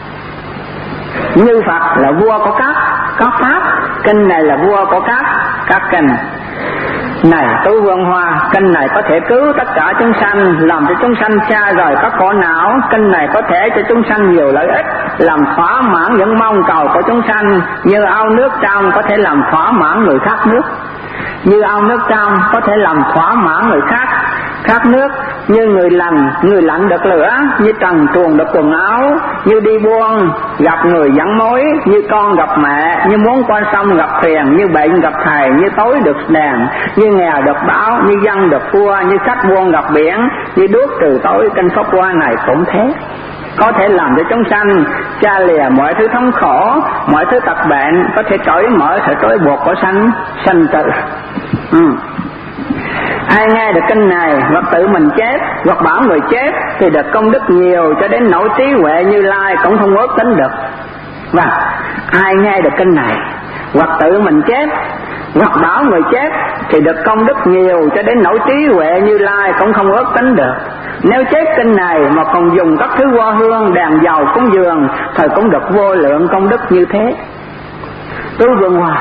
Như Phật là vua của các các pháp, kinh này là vua của các các kinh. Này Tứ Vương Hoa, kinh này có thể cứu tất cả chúng sanh, làm cho chúng sanh xa rời các khổ não. Kinh này có thể cho chúng sanh nhiều lợi ích, làm thỏa mãn những mong cầu của chúng sanh. Như ao nước trong có thể làm thỏa mãn người khác nước, như ao nước trong có thể làm thỏa mãn người khác khác nước. Như người lành, người lạnh được lửa, như trần truồng được quần áo, như đi buôn gặp người dẫn mối, như con gặp mẹ, như muốn qua sông gặp thuyền, như bệnh gặp thầy, như tối được đèn, như nghèo được bão, như dân được vua, như khách buôn gặp biển, như đuốc trừ tối. Kinh Pháp Hoa này cũng thế, có thể làm cho chúng sanh cha lìa mọi thứ thống khổ, mọi thứ tật bệnh, có thể cởi mở sự trói buộc của sanh sanh tử. ừ. Ai nghe được kinh này hoặc tự mình chép hoặc bảo người chép thì được công đức nhiều cho đến nỗi trí huệ Như Lai cũng không ước tính được. Và ai nghe được kinh này hoặc tự mình chép hoặc bảo người chép thì được công đức nhiều cho đến nỗi trí huệ Như Lai cũng không ước tính được. Nếu chép kinh này mà còn dùng các thứ hoa hương, đèn dầu cúng dường thì cũng được vô lượng công đức như thế. Tứ Vương Hoa,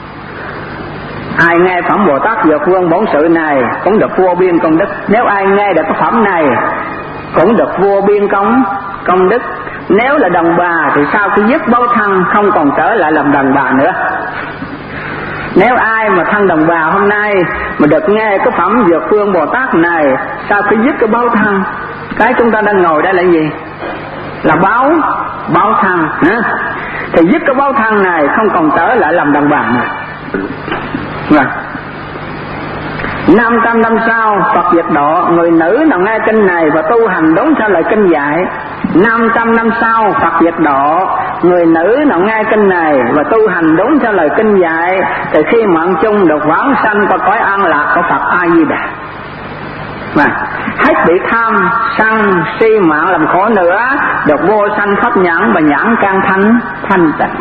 ai nghe phẩm Bồ Tát Dược Vương Bổn Sự này cũng được vô biên công đức. Nếu ai nghe được cái phẩm này cũng được vô biên công công đức. Nếu là đàn bà thì sau khi dứt báo thân không còn trở lại làm đàn bà nữa. Nếu ai mà thân đàn bà hôm nay mà được nghe cái phẩm Dược Vương Bồ Tát này, sau khi dứt cái báo thân, cái chúng ta đang ngồi đây là gì? Là báo báo thân. Thì dứt cái báo thân này không còn trở lại làm đàn bà nữa. Vâng. Năm trăm năm sau Phật diệt độ, người nữ nào nghe kinh này và tu hành đúng theo lời kinh dạy. Năm trăm năm sau Phật diệt độ, người nữ nào nghe kinh này và tu hành đúng theo lời kinh dạy thì khi mạng chung được vãng sanh qua cõi an lạc của Phật A Di Đà. Vâng. Hết bị tham sân si mạng làm khổ nữa, được vô sanh pháp nhãn và nhãn can thanh thanh tịnh.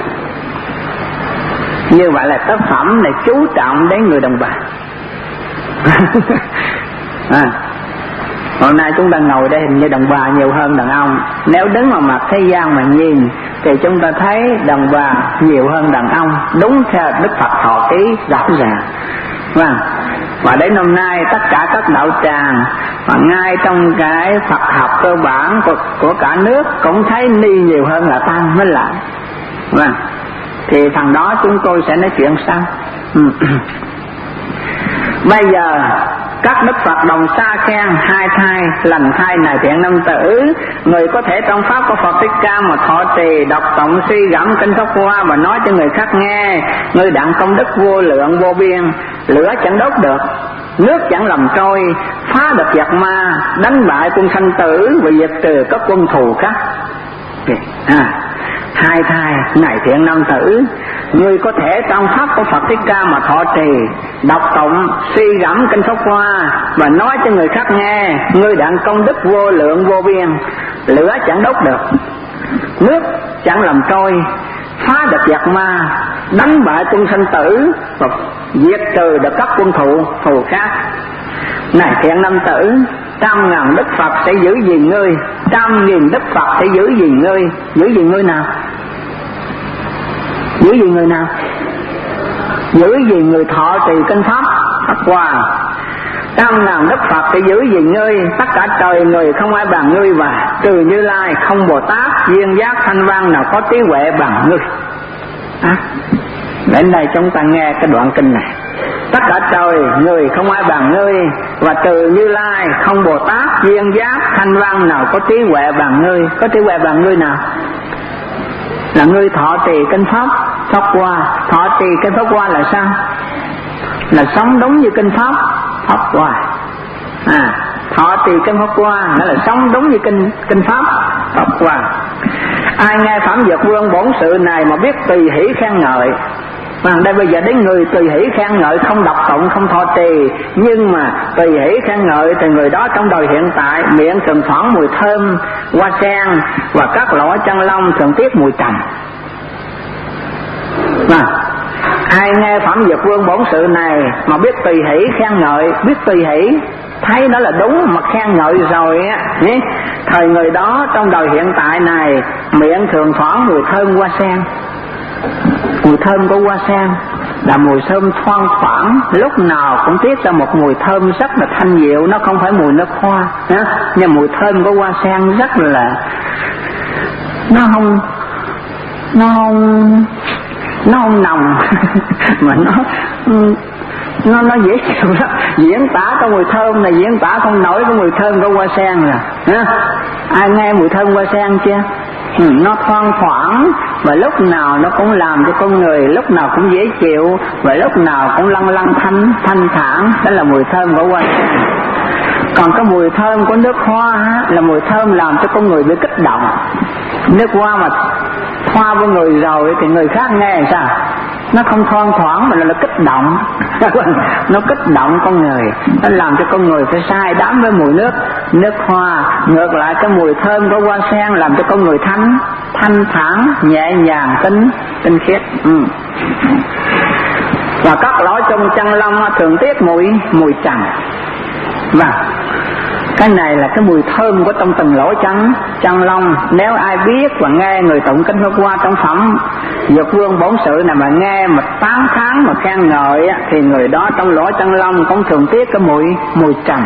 Như vậy là tác phẩm này chú trọng đến người đồng bà. à, hôm nay chúng ta ngồi đây hình như đồng bà nhiều hơn đàn ông. Nếu đứng vào mặt thế gian mà nhìn thì chúng ta thấy đồng bà nhiều hơn đàn ông, đúng theo Đức Phật thọ ký rõ ràng. Vâng. Và đến hôm nay tất cả các đạo tràng và ngay trong cái Phật học cơ bản của, của cả nước cũng thấy ni nhiều hơn là tăng mới lại. Vâng. Thì phần đó chúng tôi sẽ nói chuyện sau. Bây giờ các Đức Phật đồng xa khen hai thai lành thai này thiện nam tử, người có thể trong pháp của Phật Thích Ca mà thọ trì đọc tụng suy gẫm kinh Pháp Hoa và nói cho người khác nghe, người đặng công đức vô lượng vô biên, lửa chẳng đốt được, nước chẳng làm trôi, phá được giặc ma, đánh bại quân sanh tử và diệt trừ các quân thù khác. À, Hai thai, này thiện nam tử, ngươi có thể trong pháp của Phật Thích Ca mà thọ trì, đọc tụng, suy gẫm kinh Pháp Hoa và nói cho người khác nghe, ngươi đặng công đức vô lượng vô biên, lửa chẳng đốt được, nước chẳng làm trôi, phá được giặc ma, đánh bại tung sinh tử và diệt trừ được các quân thù thù khác. Này thiện nam tử, trăm ngàn đức Phật sẽ giữ gìn ngươi, trăm nghìn đức Phật sẽ giữ gìn ngươi. Giữ gìn ngươi nào? Giữ gìn người nào? Giữ gìn người thọ trì kinh Pháp Pháp Hoa. Trăm ngàn đức Phật sẽ giữ gìn ngươi, tất cả trời người không ai bằng ngươi, và trừ Như Lai không Bồ Tát duyên giác thanh văn nào có trí huệ bằng ngươi. À, đến đây chúng ta nghe cái đoạn kinh này. Tất cả trời người không ai bằng ngươi, và trừ Như Lai không Bồ Tát duyên giác thanh văn nào có trí huệ bằng ngươi. Có trí huệ bằng ngươi nào? Là ngươi thọ trì kinh Pháp Pháp Hoa. Thọ trì kinh Pháp Hoa là sao? Là sống đúng như kinh Pháp Pháp Hoa. À, thọ trì kinh Pháp Hoa nghĩa là sống đúng như kinh kinh Pháp Pháp Hoa. Ai nghe Phạm Dược Vương bổn sự này mà biết tùy hỷ khen ngợi. Và đây bây giờ đến người tùy hỷ khen ngợi, không đọc tụng, không thọ trì, nhưng mà tùy hỷ khen ngợi thì người đó trong đời hiện tại miệng thường thoảng mùi thơm hoa sen, và các lỗ chân lông thường tiết mùi trầm. Mà ai nghe Phạm Dược Vương bổn sự này mà biết tùy hỷ khen ngợi, biết tùy hỷ, thấy đó là đúng mà khen ngợi rồi á, thời người đó trong đời hiện tại này miệng thường thoảng mùi thơm hoa sen. Mùi thơm của hoa sen là mùi thơm thoang thoảng, lúc nào cũng tiết ra một mùi thơm rất là thanh diệu, nó không phải mùi nước hoa nhá. Nhưng mùi thơm của hoa sen rất là, nó không nó không nó không nồng mà nó nó nó dễ chịu lắm. Diễn tả cái mùi thơm này diễn tả không nổi cái mùi thơm của hoa sen rồi nhá. Ai nghe mùi thơm hoa sen chưa? Ừ, nó thoang thoảng và lúc nào nó cũng làm cho con người lúc nào cũng dễ chịu, và lúc nào cũng lăng lăng thanh thanh thản. Đó là mùi thơm của hoa sen. Còn cái mùi thơm của nước hoa á, là mùi thơm làm cho con người bị kích động. Nước hoa mà hoa với người rồi thì người khác nghe sao? Nó không thoang thoảng mà là, là kích động. Nó kích động con người, nó làm cho con người phải say đắm với mùi nước nước hoa. Ngược lại cái mùi thơm của hoa sen làm cho con người thanh thanh thản, nhẹ nhàng, tinh tinh khiết. Ừ. Và các lỗ trong chân lông thường tiết mùi mùi trầm. Và cái này là cái mùi thơm của trong từng lỗ chân chân lông. Nếu ai biết và nghe người tụng kinh Pháp Hoa trong phẩm Dược Vương bổn sự này mà nghe mà tán thán mà khen ngợi á, thì người đó trong lỗ chân lông cũng thường tiết cái mùi mùi trầm.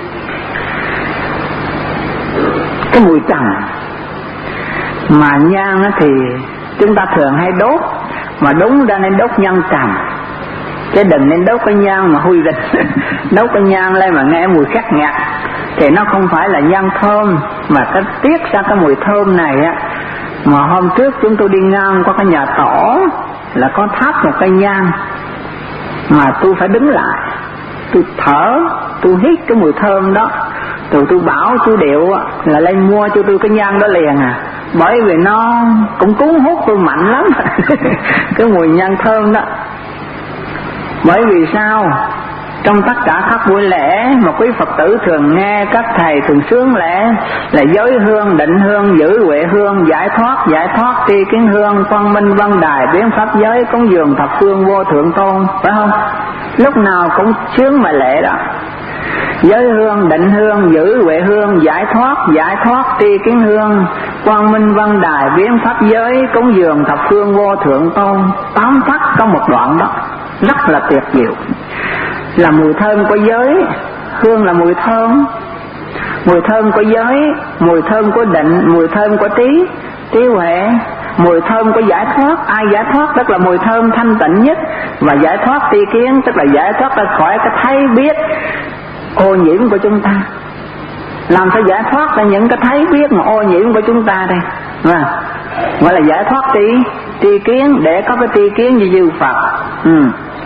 Cái mùi trầm mà nhang á thì chúng ta thường hay đốt, mà đúng ra nên đốt nhang trầm, chứ đừng nên đốt cái nhang mà hôi rịch. Đốt cái nhang lên mà nghe mùi khét ngạt thì nó không phải là nhang thơm, mà cái tiết ra cái mùi thơm này á. Mà hôm trước chúng tôi đi ngang qua cái nhà tổ là có thắp một cây nhang, mà tôi phải đứng lại, tôi thở, tôi hít cái mùi thơm đó. Rồi tôi bảo chú Điệu là lên mua cho tôi cái nhang đó liền à, bởi vì nó cũng cuốn hút tôi mạnh lắm. Cái mùi nhang thơm đó. Bởi vì sao? Trong tất cả các buổi lễ mà quý Phật tử thường nghe các thầy thường sướng lễ là giới hương, định hương, giữ huệ hương, giải thoát, giải thoát, tri kiến hương, quang minh văn đài, biến pháp giới, cúng dường thập phương vô thượng tôn, phải không? Lúc nào cũng sướng mà lễ đó. Giới hương, định hương, giữ huệ hương, giải thoát, giải thoát, tri kiến hương, quang minh văn đài, biến pháp giới, cúng dường thập phương vô thượng tôn. Tám tắc có một đoạn đó rất là tuyệt diệu. Là mùi thơm của giới, hương là mùi thơm, mùi thơm của giới, mùi thơm của định, mùi thơm của trí, trí huệ, mùi thơm của giải thoát. Ai giải thoát tức là mùi thơm thanh tịnh nhất, và giải thoát tri kiến tức là giải thoát ra khỏi cái thấy biết ô nhiễm của chúng ta. Làm sao giải thoát ra những cái thấy biết mà ô nhiễm của chúng ta đây, à, gọi là giải thoát tri tri kiến, để có cái tri kiến như dư Phật. Ừ.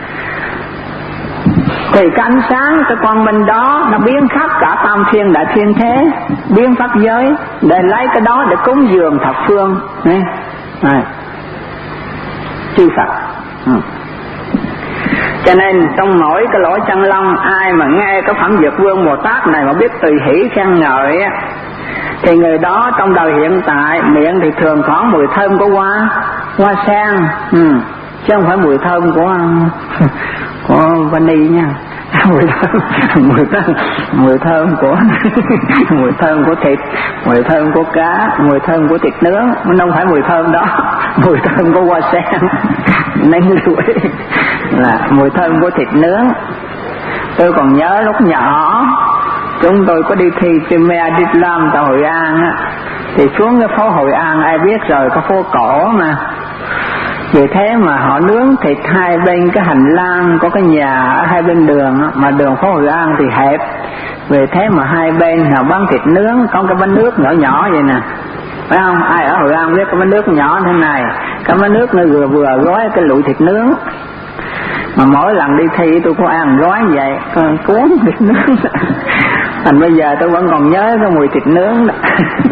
Thì cái ánh sáng, cái quang minh đó nó biến khắp cả tam thiên đại thiên thế, biến pháp giới, để lấy cái đó để cúng dường thập phương. à, chư Phật. Ừ. Cho nên trong mỗi cái lỗ chân lông, ai mà nghe cái phẩm Dược Vương Bồ Tát này mà biết tùy hỷ khen ngợi á, thì người đó trong đời hiện tại miệng thì thường có mùi thơm của hoa hoa sen, ừ, chứ không phải mùi thơm của của vani nha. mùi thơm mùi thơm mùi thơm của mùi thơm của thịt, mùi thơm của cá, mùi thơm của thịt nướng, nó không phải mùi thơm đó. Mùi thơm của hoa sen nên lưu ý là mùi thơm của thịt nướng. Tôi còn nhớ lúc nhỏ chúng tôi có đi thi Premier Diplom tại Hội An á, thì xuống cái phố Hội An ai biết rồi, có phố cổ mà. Vì thế mà họ nướng thịt hai bên cái hành lang có cái nhà ở hai bên đường á, mà đường phố Hội An thì hẹp. Vì thế mà hai bên họ bán thịt nướng, có cái bánh nước nhỏ nhỏ vậy nè, phải không? Ai ở Hội An biết cái bánh nước nhỏ thế này, cái bánh nước nó vừa vừa gói cái lụi thịt nướng. Mà mỗi lần đi thi tôi có ăn gói vậy, cuốn thịt nướng. Thành bây giờ tôi vẫn còn nhớ cái mùi thịt nướng đó.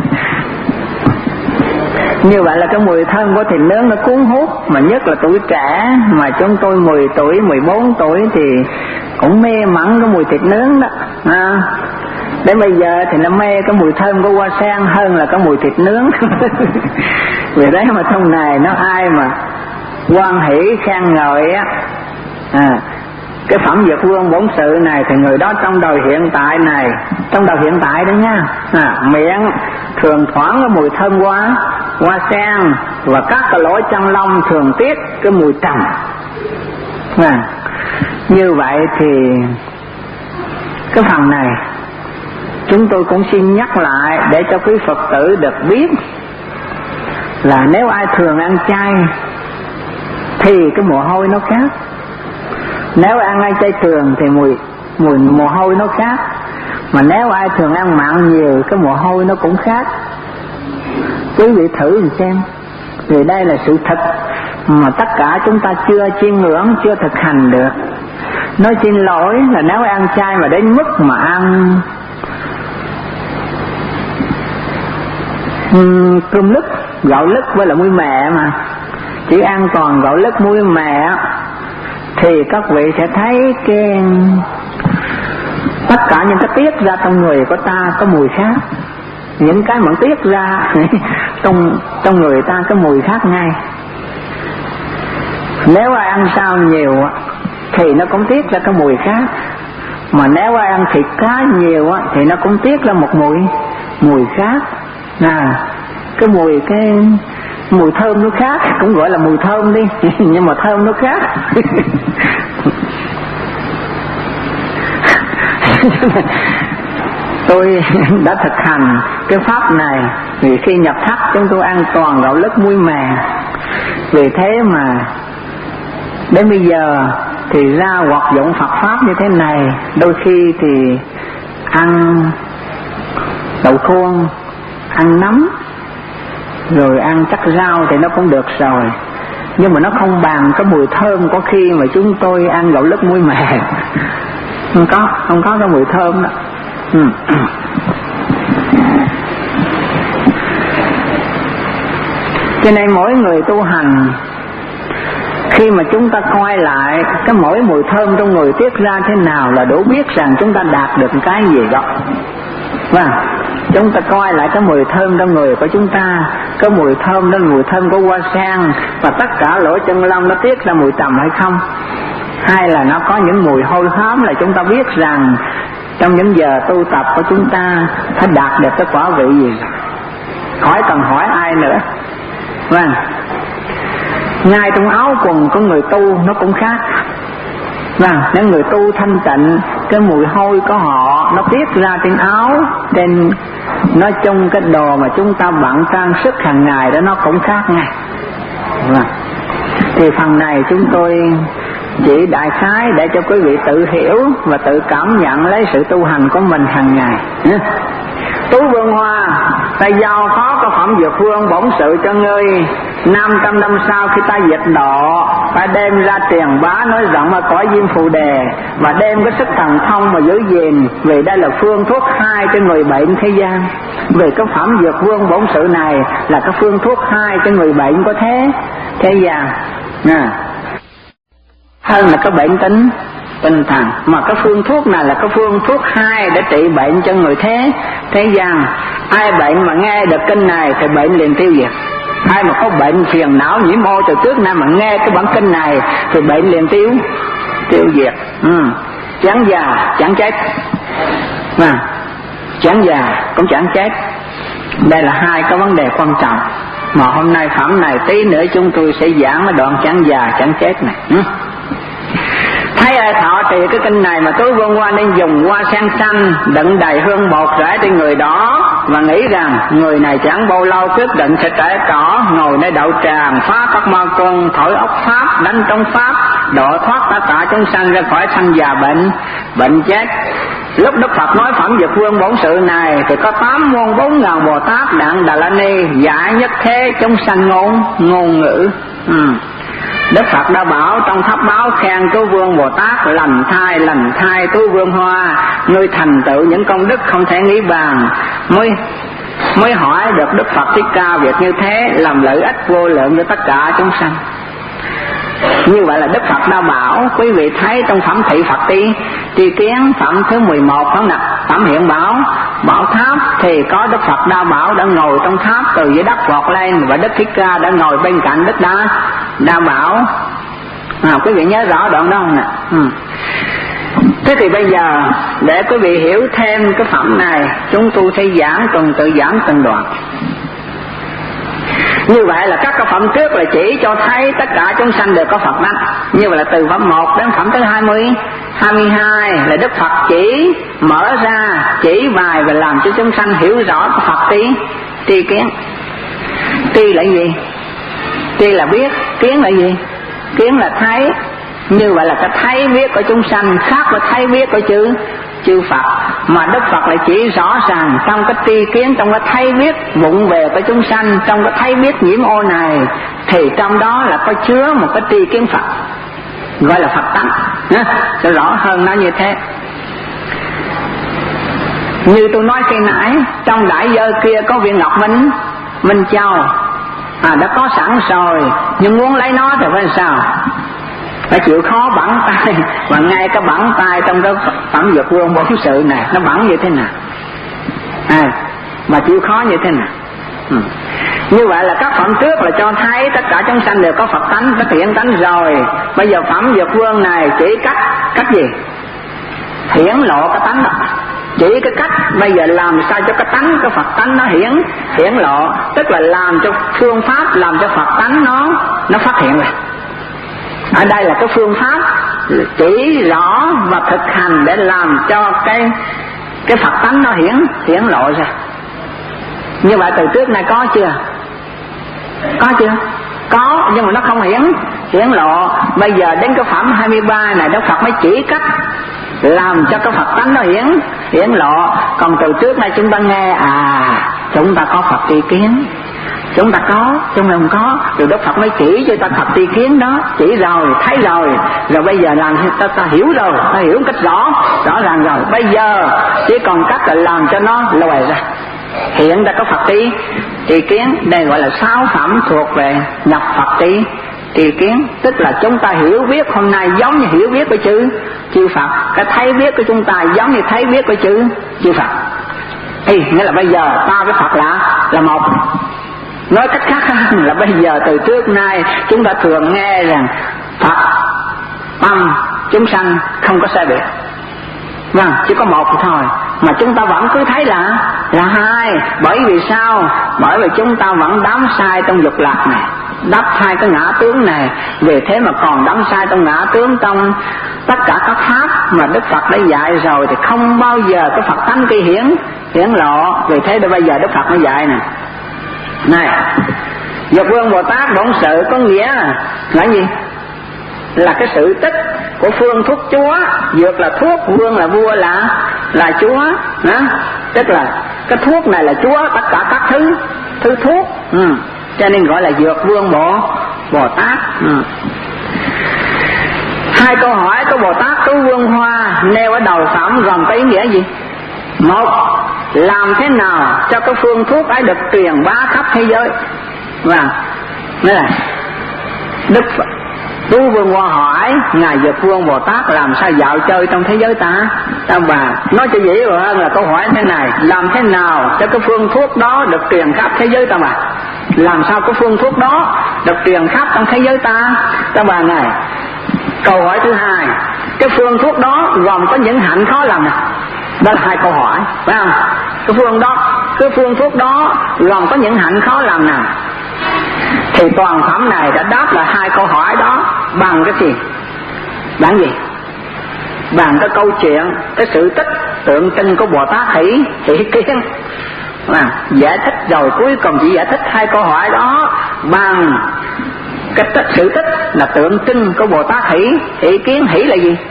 Như vậy là cái mùi thơm của thịt nướng nó cuốn hút, mà nhất là tuổi trẻ, mà chúng tôi mười tuổi, mười bốn tuổi thì cũng mê mẩn cái mùi thịt nướng đó. À, đến bây giờ thì nó mê cái mùi thơm của hoa sen hơn là cái mùi thịt nướng. Vì đấy mà trong này nó ai mà hoan hỷ khen ngợi á, à, cái phẩm Dược Vương Bổn Sự này, thì người đó trong đời hiện tại này, trong đời hiện tại đó nha, à, miệng thường thoảng cái mùi thơm hoa hoa sen, và các cái lỗ chân lông thường tiết cái mùi trầm. À, như vậy thì cái phần này chúng tôi cũng xin nhắc lại để cho quý Phật tử được biết là nếu ai thường ăn chay thì cái mùi hôi nó khác. Nếu ăn ăn chay thường thì mùi mùi mồ hôi nó khác. Mà nếu ai thường ăn mặn nhiều, cái mồ hôi nó cũng khác. Quý vị thử xem. Vì đây là sự thật mà tất cả chúng ta chưa chiêm ngưỡng, chưa thực hành được. Nói xin lỗi là nếu ăn chay mà đến mức mà ăn uhm, cơm lứt, gạo lứt với là muối mè mà, chỉ ăn toàn gạo lứt muối mè, thì các vị sẽ thấy cái tất cả những cái tiết ra trong người của ta có mùi khác. Những cái mà tiết ra trong trong người ta có mùi khác ngay. Nếu ai ăn sao nhiều thì nó cũng tiết ra cái mùi khác. Mà nếu ai ăn thịt cá nhiều thì nó cũng tiết ra một mùi mùi khác. À, cái mùi cái mùi thơm nó khác, cũng gọi là mùi thơm đi, nhưng mà thơm nó khác. Tôi đã thực hành cái pháp này, vì khi nhập thất chúng tôi ăn toàn gạo lứt muối mè. Vì thế mà đến bây giờ thì ra hoạt dụng Phật pháp như thế này, đôi khi thì ăn đậu khuôn, ăn nấm, rồi ăn chắc rau thì nó cũng được rồi. Nhưng mà nó không bằng cái mùi thơm có khi mà chúng tôi ăn gạo lứt muối mè. Không có, không có cái mùi thơm đó. Ừ. Cho nên mỗi người tu hành, khi mà chúng ta coi lại cái mỗi mùi thơm trong người tiết ra thế nào là đủ biết rằng chúng ta đạt được cái gì đó. Vâng, chúng ta coi lại cái mùi thơm trong người của chúng ta, cái mùi thơm đó là mùi thơm của hoa sen, và tất cả lỗ chân lông nó tiết ra mùi trầm hay không, hay là nó có những mùi hôi hám, là chúng ta biết rằng trong những giờ tu tập của chúng ta phải đạt được cái quả vị gì, khỏi cần hỏi ai nữa. Vâng, ngay trong áo quần của người tu nó cũng khác. Vâng, nếu người tu thanh tịnh, cái mùi hôi của họ nó tiết ra trên áo, trên nói chung cái đồ mà chúng ta bận trang sức hàng ngày đó nó cũng khác ngay. Vâng, thì phần này chúng tôi chỉ đại khái để cho quý vị tự hiểu và tự cảm nhận lấy sự tu hành của mình hàng ngày. Tú Vương Hoa, ta giao phó có phẩm Dược Vương Bổn Sự cho ngươi. Năm trăm năm sau khi ta diệt độ, phải đem ra truyền bá nói rộng ở cõi Diêm Phù Đề, và đem cái sức thần thông mà giữ gìn, vì đây là phương thuốc hai cho người bệnh thế gian. Về cái phẩm Dược Vương Bổn Sự này là cái phương thuốc hai cho người bệnh có thế thế gian nè, hơn là cái bệnh tính tinh thần. Mà cái phương thuốc này là cái phương thuốc hai để trị bệnh cho người thế thế gian. Ai bệnh mà nghe được kinh này thì bệnh liền tiêu diệt. Ai mà có bệnh phiền não nhiễm ô từ trước nay mà nghe cái bản kinh này thì bệnh liền tiêu tiêu diệt. Ừ. Chẳng già chẳng chết, à, chẳng già cũng chẳng chết. Đây là hai cái vấn đề quan trọng mà hôm nay phẩm này tí nữa chúng tôi sẽ giảng cái đoạn chẳng già chẳng chết này. Ừ. Thấy ai thọ trì cái kinh này mà tối vương hoa nên dùng hoa sen xanh đựng đầy hương bột rải trên người đó, và nghĩ rằng người này chẳng bao lâu quyết định sẽ trải cỏ, ngồi nơi đậu tràng, phá các ma quân, thổi ốc pháp, đánh trống pháp, độ thoát tất cả chúng sanh ra khỏi sanh già bệnh bệnh chết. Lúc Đức Phật nói phẩm Dược Vương Bổn Sự này thì có tám muôn bốn ngàn Bồ Tát Đặng Đà La Ni giải nhất thế chúng sanh ngôn ngôn ngữ. Ừ. Đức Phật đã bảo trong tháp báo khen Tú Vương Bồ Tát lành thai lành thai Tú Vương Hoa, ngươi thành tựu những công đức không thể nghĩ bàn. Mới mới hỏi được Đức Phật Thích Ca việc như thế làm lợi ích vô lượng cho tất cả chúng sanh. Như vậy là Đức Phật đã bảo. Quý vị thấy trong phẩm Thị Phật Ti Tri Kiến phẩm thứ mười một phẩm nè, phẩm Hiện Bảo Bảo Tháp thì có Đức Phật Đa Bảo đã ngồi trong tháp từ dưới đất vọt lên, và Đức Thích Ca đã ngồi bên cạnh Đức Đa Đa Bảo. À, quý vị nhớ rõ đoạn đó không nè? Ừ. Thế thì bây giờ để quý vị hiểu thêm cái phẩm này, chúng tôi sẽ giảng từng tự giảng từng đoạn. Như vậy là các cái phẩm trước là chỉ cho thấy tất cả chúng sanh đều có Phật đắc. Như vậy là từ phẩm một đến phẩm thứ hai mươi, hai mươi hai là Đức Phật chỉ mở ra, chỉ bài và làm cho chúng sanh hiểu rõ cái Phật tí tri kiến. Tri là gì? Tri là biết, kiến là gì? Kiến là thấy. Như vậy là cái thấy biết của chúng sanh khác với thấy biết của chư chư Phật, mà Đức Phật lại chỉ rõ ràng trong cái tri kiến, trong cái thấy biết vụng về của chúng sanh, trong cái thấy biết nhiễm ô này thì trong đó là có chứa một cái tri kiến Phật, gọi là Phật tánh. Sẽ rõ hơn nó như thế. Như tôi nói khi nãy, trong đại giới kia có viên ngọc minh minh châu, à đã có sẵn rồi, nhưng muốn lấy nó thì phải sao? Phải chịu khó bẵng tay, và ngay cái bẵng tay trong cái phẩm Dược Vương Bổn Sự này nó bẵng như thế nào, à, mà chịu khó như thế nào. Ừ. Như vậy là các phẩm trước là cho thấy tất cả chúng sanh đều có Phật tánh, có thiện tánh rồi. Bây giờ phẩm Dược Vương này chỉ cách cách gì? Hiển lộ cái tánh đó, chỉ cái cách bây giờ làm sao cho cái tánh, cái Phật tánh nó hiển hiển lộ, tức là làm cho phương pháp, làm cho Phật tánh nó nó phát hiện ra. Ở đây là cái phương pháp chỉ rõ và thực hành để làm cho cái cái Phật tánh nó hiển hiển lộ ra. Như vậy từ trước này có chưa? Có chưa? Có, nhưng mà nó không hiển hiển lộ. Bây giờ đến cái phẩm hai mươi ba này Đức Phật mới chỉ cách làm cho cái Phật tánh nó hiển hiển lộ. Còn từ trước này chúng ta nghe à chúng ta có Phật tri kiến, chúng ta có, chúng ta không có, rồi Đức Phật mới chỉ cho ta Phật tri kiến đó, chỉ rồi, thấy rồi, rồi bây giờ làm ta, ta hiểu rồi, ta hiểu một cách rõ, rõ ràng rồi. Bây giờ chỉ còn cách là làm cho nó lòi ra, hiện ra có Phật tri tri kiến. Đây gọi là sáu phẩm thuộc về nhập Phật tri tri kiến, tức là chúng ta hiểu biết hôm nay giống như hiểu biết của chư chư Phật, cái thấy biết của chúng ta giống như thấy biết của chư chư Phật. Thì nghĩa là bây giờ ta với Phật là là một. Nói cách khác là bây giờ từ trước nay chúng ta thường nghe rằng Phật, tâm, chúng sanh không có sai biệt, vâng, chỉ có một thôi, mà chúng ta vẫn cứ thấy là là hai. Bởi vì sao? Bởi vì chúng ta vẫn đắm sai trong dục lạc này, đắp hai cái ngã tướng này, vì thế mà còn đắm sai trong ngã tướng trong tất cả các pháp mà Đức Phật đã dạy rồi thì không bao giờ cái Phật tánh kia hiển hiển lộ. Vì thế để bây giờ Đức Phật mới dạy nè, này Dược Vương Bồ Tát Bổn Sự có nghĩa là gì? Là cái sự tích của phương thuốc chúa. Dược là thuốc, vương là vua, là là chúa đó. Tức là cái thuốc này là chúa tất cả các thứ thứ thuốc, ừ. Cho nên gọi là Dược Vương Bồ Bồ Tát. ừ. Hai câu hỏi của Bồ Tát Tứ Vương Hoa nêu ở đầu phẩm gồm có ý nghĩa gì? Một, làm thế nào cho cái phương thuốc ấy được truyền bá khắp thế giới. Và nghĩa là Đức Phật Tứ Vương Hoa hỏi Ngài Dược Vương Bồ Tát làm sao dạo chơi trong thế giới ta. Ta bà nói cho dễ hơn là câu hỏi thế này: làm thế nào cho cái phương thuốc đó được truyền khắp thế giới ta bà? Làm sao cái phương thuốc đó được truyền khắp trong thế giới ta? Ta bà này, câu hỏi thứ hai, cái phương thuốc đó gồm có những hạnh khó làm nào? Đó là hai câu hỏi, phải không? Cái phương đó, cái phương thuốc đó gồm có những hạnh khó làm nào? Thì toàn phẩm này đã đáp là hai câu hỏi đó bằng cái gì? Bằng gì? Bằng cái câu chuyện, cái sự tích tượng trưng của Bồ Tát Hỷ Hỷ Kiến. À, giải thích rồi cuối cùng chỉ giải thích hai câu hỏi đó bằng cái tích sự tích là tượng trưng của Bồ Tát Hỷ Hỷ Kiến. Hỷ là gì?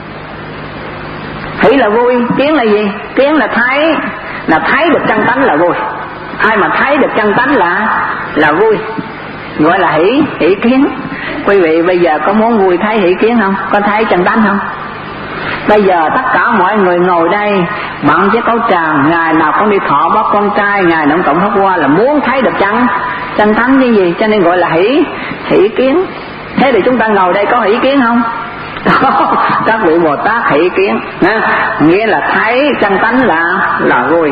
Hỷ là vui, kiến là gì? Kiến là thấy, là thấy được chân tánh là vui. Ai mà thấy được chân tánh là là vui, gọi là hỷ hỷ kiến. Quý vị bây giờ có muốn vui thấy hỷ kiến không? Có thấy chân tánh không? Bây giờ tất cả mọi người ngồi đây bận với câu tràng, ngày nào cũng đi thọ bắt con trai, ngày nào cũng cộng hấp qua, là muốn thấy được chân chân tánh cái gì, cho nên gọi là hỷ hỷ kiến. Thế thì chúng ta ngồi đây có hỷ kiến không? Các vị Bồ Tát hỷ kiến, nghĩa là thấy chân tánh là là vui.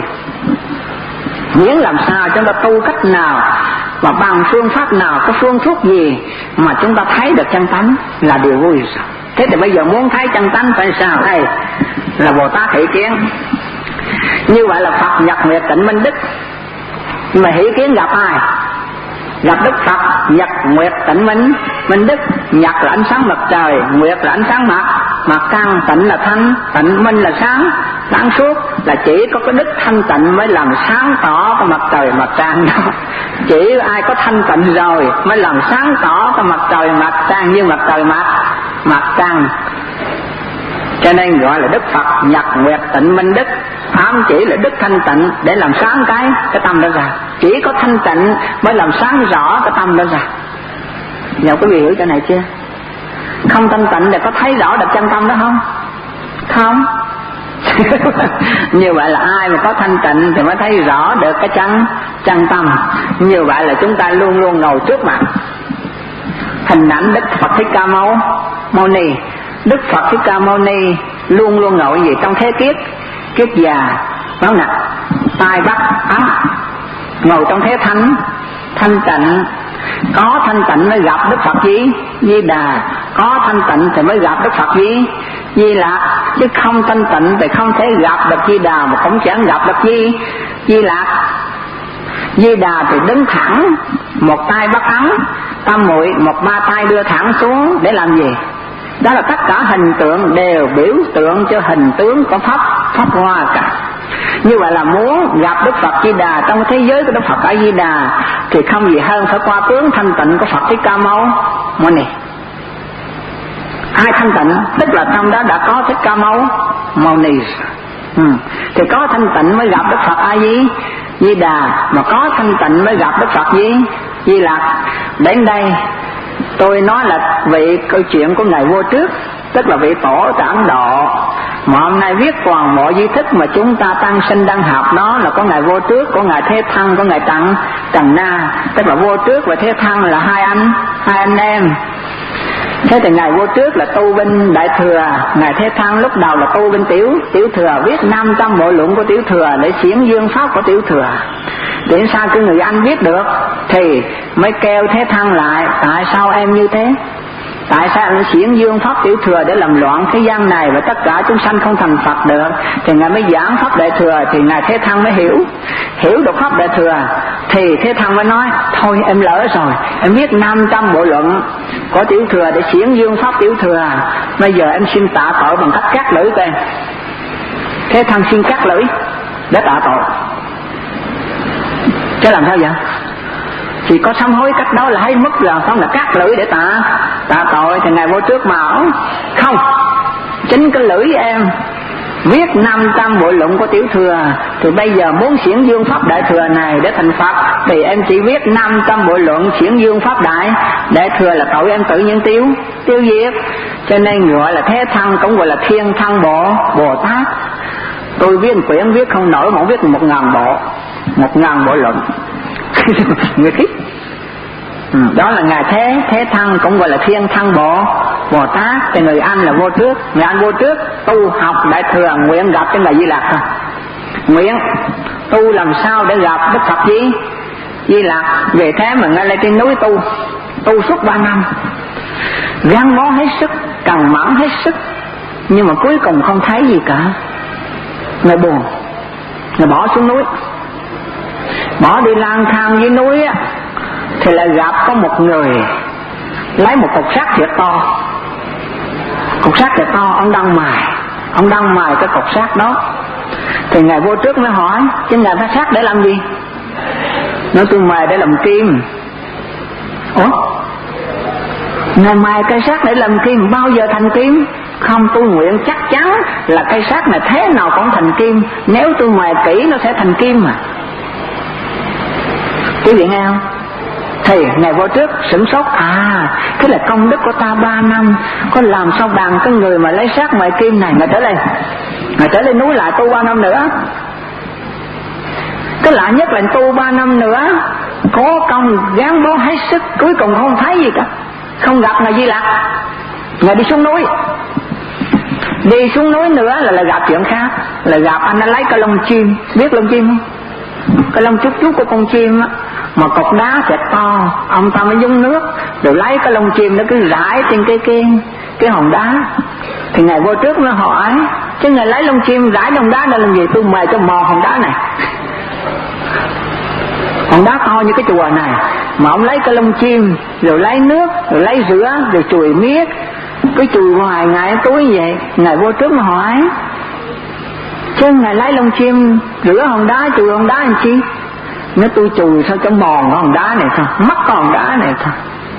Miễn làm sao chúng ta tu cách nào và bằng phương pháp nào, có phương thuốc gì mà chúng ta thấy được chân tánh là điều vui. Thế thì bây giờ muốn thấy chân tánh phải sao? Đây là Bồ Tát hỷ kiến. Như vậy là Phật Nhật Nguyệt Tịnh Minh Đức. Nhưng mà hỷ kiến gặp ai? Gặp Đức Phật Nhật Nguyệt Tịnh Minh Minh Đức. Nhật là ánh sáng mặt trời, Nguyệt là ánh sáng mặt mặt trăng, Tịnh là thanh, Tịnh Minh là sáng sáng suốt. Là chỉ có cái đức thanh tịnh mới làm sáng tỏ cái mặt trời mặt trăng đó. Chỉ ai có thanh tịnh rồi mới làm sáng tỏ cái mặt trời mặt trăng như mặt trời mặt mặt trăng. Cho nên gọi là Đức Phật Nhật Nguyệt Tịnh Minh Đức, ám chỉ là đức thanh tịnh để làm sáng cái cái tâm đó ra. Chỉ có thanh tịnh mới làm sáng rõ cái tâm đó ra. Nhờ quý vị hiểu cái này chưa? Không thanh tịnh thì có thấy rõ được chân tâm đó không? Không. Như vậy là ai mà có thanh tịnh thì mới thấy rõ được cái chân chân tâm. Như vậy là chúng ta luôn luôn ngồi trước mặt hình ảnh Đức Phật Thích Ca Mâu Mâu Ni. Đức Phật Thích Ca Mâu Ni luôn luôn ngồi gì trong thế kiết kiết già, phải không nào? Tai bắt ấm, ngồi trong thế thánh thanh tịnh. Có thanh tịnh mới gặp Đức Phật gì? Di Đà. Có thanh tịnh thì mới gặp Đức Phật gì? Di Lạc. Chứ không thanh tịnh thì không thể gặp được Di Đà, mà cũng chẳng gặp được gì Di Lạc. Di Đà thì đứng thẳng, một tay bắt ấm, tam muội một ba tay đưa thẳng xuống để làm gì? Đó là tất cả hình tượng đều biểu tượng cho hình tướng của pháp pháp hoa cả. Như vậy là muốn gặp Đức Phật Di Đà trong thế giới của Đức Phật A Di Đà thì không gì hơn phải qua tướng thanh tịnh của Phật Thích Ca Mâu Mâu Ni. Ai thanh tịnh? Tức là trong đó đã có Thích Ca Mâu Mâu Ni. Ừ. Thì có thanh tịnh mới gặp Đức Phật A Di Di Đà, mà có thanh tịnh mới gặp Đức Phật Di Di Lạc. Đến đây tôi nói là vị câu chuyện của Ngài Vô Trước, tức là vị tổ tại Ấn Độ, mà hôm nay viết toàn bộ di thức mà chúng ta tăng sinh đang học đó là có Ngài Vô Trước, có Ngài Thế Thăng, có Ngài Trần Trần Na. Tức là Vô Trước và Thế Thăng là hai anh hai anh em. Thế thì Ngài Vô Trước là tu binh đại thừa, Ngài Thế Thăng lúc đầu là tu binh tiểu tiểu thừa, viết năm trăm bộ luận của tiểu thừa để xiển dương pháp của tiểu thừa. Để sao cái người anh biết được thì mới kêu Thế Thăng lại: tại sao em như thế? Tại sao anh xiển dương pháp tiểu thừa để làm loạn thế gian này và tất cả chúng sanh không thành Phật được? Thì Ngài mới giảng pháp đại thừa, thì Ngài Thế Thăng mới hiểu hiểu được pháp đại thừa. Thì Thế Thăng mới nói: thôi em lỡ rồi, em viết năm trăm bộ luận của tiểu thừa để xiển dương pháp tiểu thừa, bây giờ em xin tạ tội bằng cách cắt lưỡi của em. Thế Thăng xin cắt lưỡi để tạ tội. Chứ làm sao vậy? Chỉ có sám hối cách đó là hay mất rồi, không là cắt lưỡi để tạ tạ tội. Thì Ngài Vô Trước bảo: không, chính cái lưỡi em viết năm trăm bộ luận của Tiểu Thừa, thì bây giờ muốn xiển dương pháp Đại Thừa này để thành Phật thì em chỉ viết năm trăm bộ luận xiển dương pháp Đại Đại Thừa là tội em tự nhiên tiêu tiêu diệt. Cho nên gọi là thế thân, cũng gọi là thiên thân bộ Bồ Tát. Tôi viết quyển viết không nổi, mà viết một ngàn bộ, một ngàn bộ luận. Người thích. Ừ, đó là ngài thế thế thân, cũng gọi là thiên thân bộ Bồ Tát. Thì người anh là vô trước, người anh vô trước tu học Đại Thừa, nguyện gặp cái ngài Di Lặc thôi. Nguyện tu làm sao để gặp Đức Phật gì Di Lặc. Về thế mà ngay lên trên núi tu tu suốt ba năm, gắn bó hết sức, cần mẫn hết sức, nhưng mà cuối cùng không thấy gì cả. Ngài buồn, ngài bỏ xuống núi, bỏ đi lang thang dưới núi á, thì lại gặp có một người lấy một cục sắt thiệt to, cục sắt thiệt to, ông đang mài, ông đang mài cái cục sắt đó. Thì ngài vô trước mới hỏi, chứ ngài phải sắt để làm gì? Nói tôi mài để làm kim. Ủa? Ngài mài cây sắt để làm kim, bao giờ thành kim? Không, tôi nguyện chắc chắn là cây sắt này thế nào cũng thành kim, nếu tôi mài kỹ nó sẽ thành kim mà. Quý vị nghe không? Thì ngài vô trước sửng sốt, à thế là công đức của ta ba năm có làm sao bằng cái người mà lấy sắt mài kim này. Ngài trở lên, ngài trở lên núi lại tu ba năm nữa. Cái lạ nhất là tu ba năm nữa, có công gắn bó hết sức, cuối cùng không thấy gì cả, không gặp ngài Di Lặc. Ngài đi xuống núi, đi xuống núi nữa là, là gặp chuyện khác, là gặp anh đã lấy cái lông chim, biết lông chim không? Cái lông chút chút của con chim á, mà cục đá thật to, ông ta mới nhúng nước, rồi lấy cái lông chim nó cứ rải trên cái cái cái hòn đá. Thì ngài vô trước nó hỏi, chứ ngài lấy lông chim rải hòn đá để làm gì? Tôi mời cho mò hòn đá này, hòn đá to như cái chùa này, mà ông lấy cái lông chim, rồi lấy nước, rồi lấy rửa, rồi chùi miết, cứ chùi hoài ngài túi vậy. Ngài vô trước nó hỏi, chứ ngài lấy lông chim rửa hòn đá, chùi hòn đá làm chi? Nếu tôi chùi sao cho mòn cái hòn đá này thôi, mất cái hòn đá này thôi.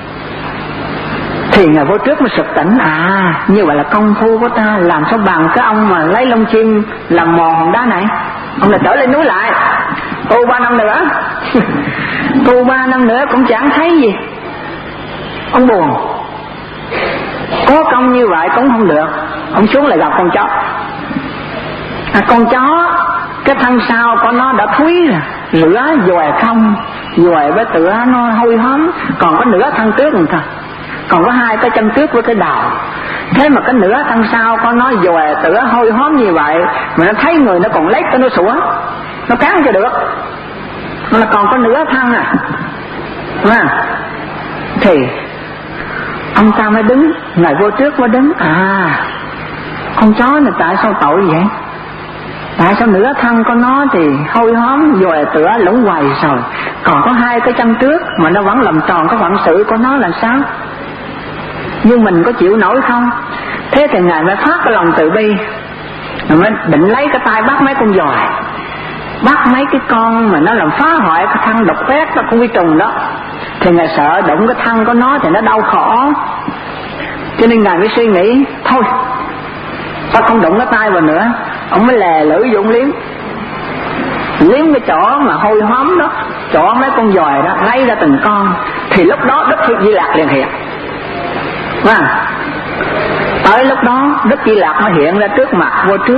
Thì ngài vô trước mới sực tỉnh, à như vậy là công phu của ta làm sao bằng cái ông mà lấy lông chim làm mòn hòn đá này. Ông là trở lên núi lại tu ba năm nữa. Tu ba năm nữa cũng chẳng thấy gì. Ông buồn, có công như vậy cũng không được. Ông xuống lại gặp con chó, à, con chó cái thân sau của nó đã thúi rồi, rửa dòi không, dòi với tựa nó hôi hóm, còn có nửa thân trước rồi thôi, còn có hai cái chân trước với cái đầu. Thế mà cái nửa thân sau có nó dòi tựa hôi hóm như vậy, mà nó thấy người nó còn lết cái nó sủa, nó cắn cho được, nó là còn có nửa thân à. À thì ông ta mới đứng, ngài vô trước mới đứng, à con chó này tại sao tội vậy? Tại sao nửa thân của nó thì hôi hóm dòi tựa lũng hoài rồi, còn có hai cái chân trước mà nó vẫn làm tròn cái phận sự của nó là sao? Nhưng mình có chịu nổi không? Thế thì ngài mới phát cái lòng từ bi, rồi mới định lấy cái tay bắt mấy con dòi, bắt mấy cái con mà nó làm phá hoại cái thân độc ác đó, con vi trùng đó. Thì ngài sợ đụng cái thân của nó thì nó đau khổ, cho nên ngài mới suy nghĩ thôi ta không đụng cái tay vào nữa. Ông mới lè lưỡi vô liếm, liếm cái chỗ mà hôi hóm đó, chỗ mấy con dòi đó, lấy ra từng con. Thì lúc đó Đức Di Lặc liền hiện. À, tới lúc đó Đức Di Lặc nó hiện ra trước mặt vô trước.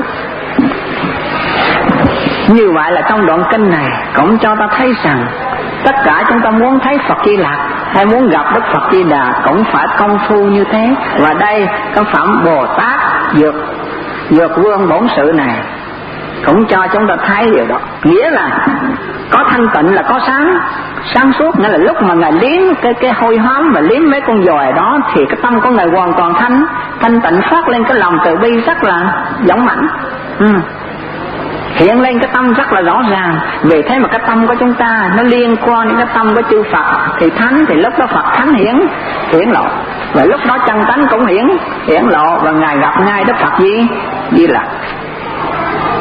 Như vậy là trong đoạn kinh này cũng cho ta thấy rằng tất cả chúng ta muốn thấy Phật Di Lặc hay muốn gặp Đức Phật Di Đà cũng phải công phu như thế. Và đây cái phẩm Bồ Tát Dược Dược Vương Bổn Sự này cũng cho chúng ta thấy điều đó. Nghĩa là có thanh tịnh là có sáng, sáng suốt, nghĩa là lúc mà ngài liếm cái cái hôi hóm và liếm mấy con dòi đó thì cái tâm của ngài hoàn toàn thanh thanh tịnh, phát lên cái lòng từ bi rất là dũng mãnh. Ừ. Hiện lên cái tâm rất là rõ ràng. Vì thế mà cái tâm của chúng ta nó liên quan đến cái tâm của chư Phật thì thánh, thì lúc đó Phật thánh hiển hiển lộ, và lúc đó chân tánh cũng hiển hiển lộ, và ngài gặp ngay Đức Phật Di Di Lặc.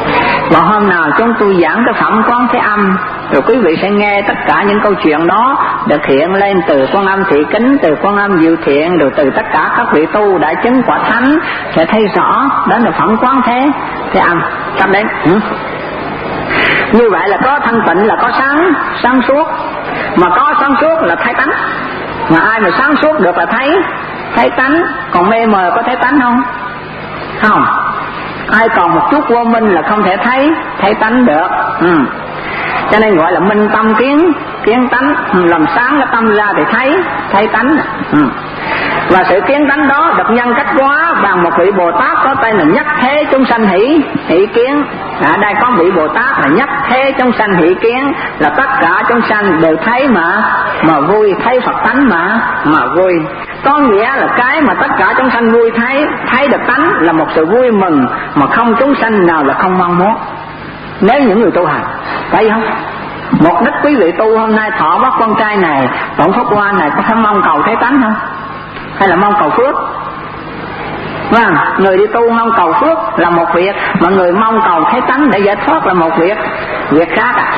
Và hôm nào chúng tôi giảng cái phẩm Quán Thế Âm, rồi quý vị sẽ nghe tất cả những câu chuyện đó được hiện lên từ Quan Âm Thị Kính, từ Quan Âm Diệu Thiện, rồi từ tất cả các vị tu đã chứng quả thánh, sẽ thấy rõ đó là phẩm Quán Thế Thế Âm. Trong đấy ừ. Như vậy là có thanh tịnh là có sáng sáng suốt, mà có sáng suốt là thấy tánh. Mà ai mà sáng suốt được là thấy thấy tánh, còn mê mờ có thấy tánh không? Không. Ai còn một chút vô minh là không thể thấy thấy tánh được. Ừ. Cho nên gọi là minh tâm kiến kiến tánh, làm sáng cái tâm ra thì thấy thấy tánh. Ừ. Và sự kiến tánh đó được nhân cách hóa bằng một vị Bồ Tát có tên là Nhất Thế Chúng Sanh Hỷ Hỷ Kiến. Ở đây có vị Bồ Tát là Nhất Thế Chúng Sanh Hỷ Kiến, là tất cả chúng sanh đều thấy mà mà vui, thấy Phật tánh mà mà vui. Có nghĩa là cái mà tất cả chúng sanh vui thấy, thấy được tánh là một sự vui mừng mà không chúng sanh nào là không mong muốn. Nếu những người tu hành, phải không? Mục đích quý vị tu hôm nay thọ bắt con trai này, tổng pháp hoa này có phải mong cầu thấy tánh không? Hay là mong cầu phước? Vâng, người đi tu mong cầu phước là một việc, mà người mong cầu thấy tánh để giải thoát là một việc việc khác à.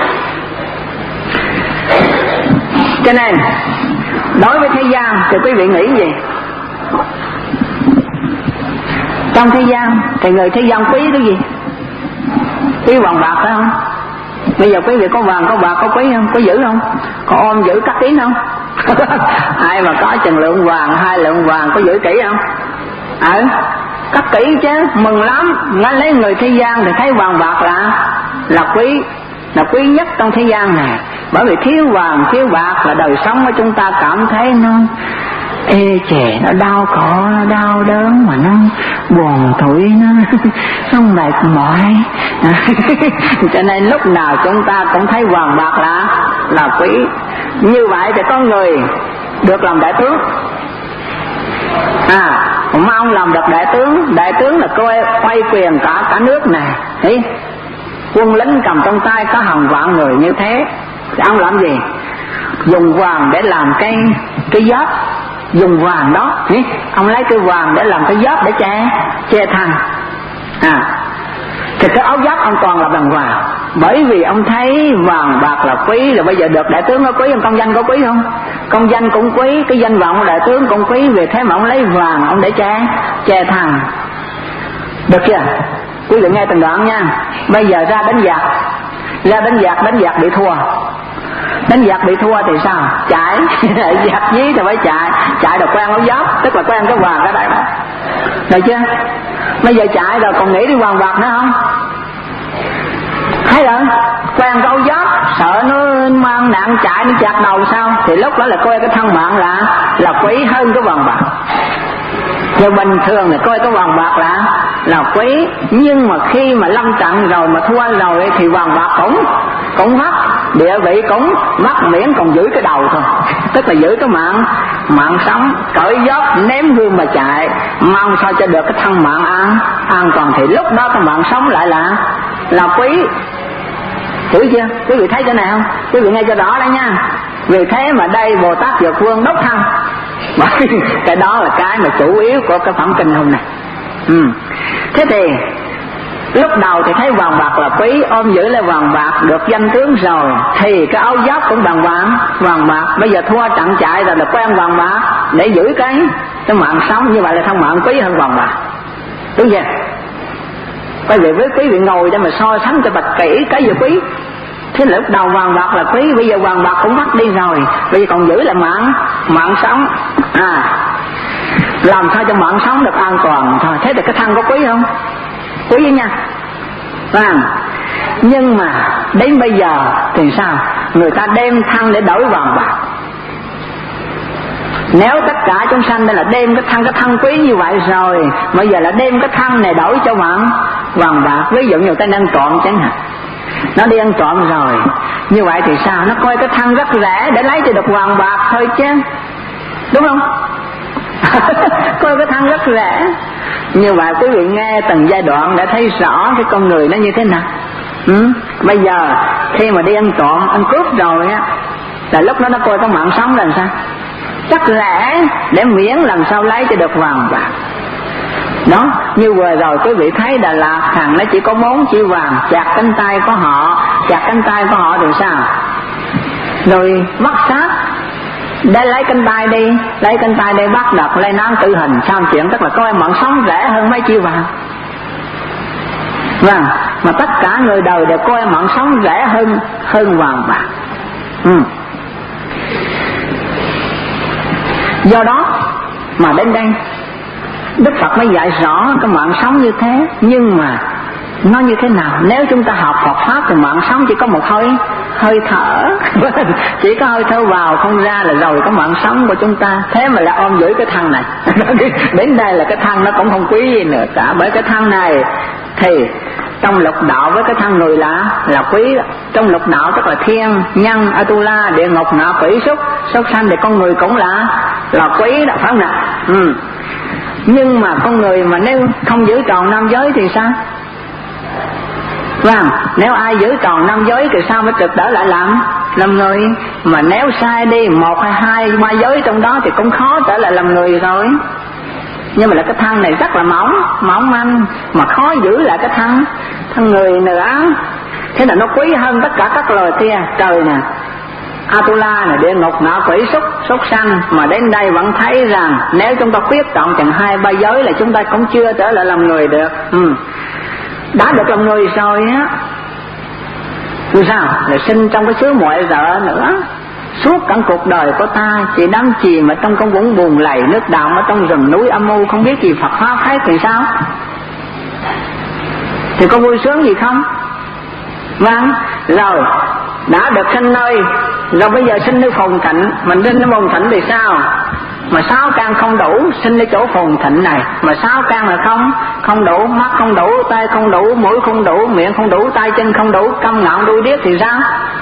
Cho nên đối với thế gian thì quý vị nghĩ gì? Trong thế gian thì người thế gian quý cái gì? Quý vàng bạc phải không? Bây giờ quý vị có vàng có bạc có quý không? Có giữ không? Có ôm giữ cắt kín không? Ai mà có chừng lượng vàng, hai lượng vàng có giữ kỹ không? Ờ, cắt kỹ chứ, mừng lắm. Nó lấy người thế gian thì thấy vàng bạc là là quý, là quý nhất trong thế gian này. Bởi vì thiếu vàng thiếu bạc là đời sống của chúng ta cảm thấy nó ê chề, nó đau khổ, nó đau đớn, mà nó buồn tủi, nó nó mệt mỏi. Cho nên lúc nào chúng ta cũng thấy vàng bạc là là quý. Như vậy thì con người được làm đại tướng. À, mong làm được đại tướng. Đại tướng là quay, quay quyền cả cả nước này. Thấy? Quân lính cầm trong tay có hàng vạn người như thế, thì ông làm gì? Dùng vàng để làm cái cái giáp. Dùng vàng đó, ý? Ông lấy cái vàng để làm cái giáp để che che thân. À, thì cái áo giáp ông toàn là bằng vàng. Bởi vì ông thấy vàng bạc là quý. Là bây giờ được đại tướng có quý không? Công danh có quý không? Công danh cũng quý, cái danh vọng của đại tướng cũng quý. Vì thế mà ông lấy vàng ông để che che thân. Được chưa? Quý vị nghe từng đoạn nha. Bây giờ ra đánh giặc, ra đánh giặc, đánh giặc bị thua. Đánh giặc bị thua thì sao? Chạy. Giặc dí thì phải chạy. Chạy rồi quen áo giáp, tức là quen cái vàng ở đây đó. Được chưa? Bây giờ chạy rồi còn nghĩ đi vàng bạc nữa không? Thấy rồi, quen cái áo giáp, sợ nó mang đạn chạy nó chặt đầu sao? Thì lúc đó là coi cái thân mạng là là quý hơn cái vàng bạc. Rồi bình thường là coi cái vàng bạc là là quý, nhưng mà khi mà lâm trận rồi mà thua rồi thì vàng bạc cũng cũng mất, địa vị cũng mất, miễn còn giữ cái đầu thôi. Tức là giữ cái mạng mạng sống, cởi giót ném gương mà chạy, mong sao cho được cái thân mạng an an toàn, thì lúc đó cái mạng sống lại là là quý. Hiểu chưa? Quý vị thấy chỗ này không? Quý vị nghe cho rõ đây nha. Vì thế mà đây Bồ Tát Dược Vương đốc thân. Cái đó là cái mà chủ yếu của cái phẩm kinh hôm nay. Ừ. Thế thì lúc đầu thì thấy vàng bạc là quý, ôm giữ lại vàng bạc, được danh tướng rồi thì cái áo giáp cũng bằng vàng vàng bạc. Bây giờ thua trận chạy rồi là quen vàng bạc để giữ cái cái mạng sống. Như vậy là thân mạng quý hơn vàng bạc. Đúng chưa? Bây giờ với quý vị ngồi để mà so sánh cho bạch kỹ cái gì quý. Thế lúc đầu vàng bạc là quý, bây giờ vàng bạc cũng mất đi rồi, bây giờ còn giữ lại mạng mạng sống. À, làm sao cho mạng sống được an toàn thôi. Thế thì cái thân có quý không? Quý nha. À, nhưng mà đến bây giờ thì sao? Người ta đem thân để đổi vàng bạc. Nếu tất cả chúng sanh đây là đem cái thân cái thân quý như vậy rồi, bây giờ là đem cái thân này đổi cho vàng vàng bạc. Ví dụ như ta đang trộm chẳng hạn, nó đi ăn trộm rồi, như vậy thì sao? Nó coi cái thân rất rẻ để lấy cho được vàng bạc thôi chứ, đúng không? Coi cái thân rất rẻ. Như vậy quý vị nghe từng giai đoạn để thấy rõ cái con người nó như thế nào. Ừ? Bây giờ khi mà đi ăn trộm, ăn cướp rồi á, là lúc đó nó coi cái mạng sống là sao? Chắc rẻ để miễn làm sao lấy cho được vàng bạc. Đó, như vừa rồi quý vị thấy Đà Lạt thằng nó chỉ có bốn chữ vàng, chặt cánh tay của họ, chặt cánh tay của họ rồi sao? Rồi bắt xác, để lấy cánh tay đi, lấy cánh tay đi bắt đặt lên án tử hình, sao chuyện, tức là coi mạng sống rẻ hơn mấy chữ vàng. Vâng, mà tất cả người đời đều coi mạng sống rẻ hơn hơn vàng bạc. Ừ. Do đó mà đến đây Đức Phật mới dạy rõ cái mạng sống như thế. Nhưng mà nó như thế nào? Nếu chúng ta học Phật Pháp thì mạng sống chỉ có một hơi hơi thở chỉ có hơi thở vào không ra là rồi có mạng sống của chúng ta. Thế mà lại ôm giữ cái thân này đến đây là cái thân nó cũng không quý gì nữa cả. Bởi cái thân này thì trong lục đạo với cái thân người là là quý đó. Trong lục đạo tức là thiên, nhân, Atula, địa ngục, ngạ quỷ, súc, súc sanh thì con người cũng là là quý đó, phải không nào? Ừ. Nhưng mà con người mà nếu không giữ tròn năm giới thì sao? Vâng, nếu ai giữ tròn năm giới thì sao mới trực trở lại làm làm người? Mà nếu sai đi một hay hai ba giới trong đó thì cũng khó trở lại làm người rồi. Nhưng mà là cái thân này rất là mỏng, mỏng manh mà khó giữ lại cái thân thân người nữa. Thế là nó quý hơn tất cả các loài kia. Trời nè, Atula là địa ngục, ngạ quỷ, súc, súc sanh, mà đến đây vẫn thấy rằng nếu chúng ta khuyết trọng chừng hai ba giới là chúng ta cũng chưa trở lại làm người được. Ừ. Đã được làm người rồi á, vì sao? Là sinh trong cái xứ muội vợ nữa. Suốt cả cuộc đời của ta chỉ đắm chìm ở trong con vũng buồn lầy nước đọng ở trong rừng núi âm u, không biết gì Phật Pháp khác thì sao? Thì có vui sướng gì không? Vâng, rồi đã được sinh nơi, rồi bây giờ sinh nơi phồn thịnh, mình sinh nơi phồn thịnh thì sao? Mà sáu căn không đủ, sinh ở chỗ phồn thịnh này, mà sáu căn là không không đủ, mắt không đủ, tay không đủ, mũi không đủ, miệng không đủ, tay chân không đủ, câm ngọng đuôi điếc thì sao?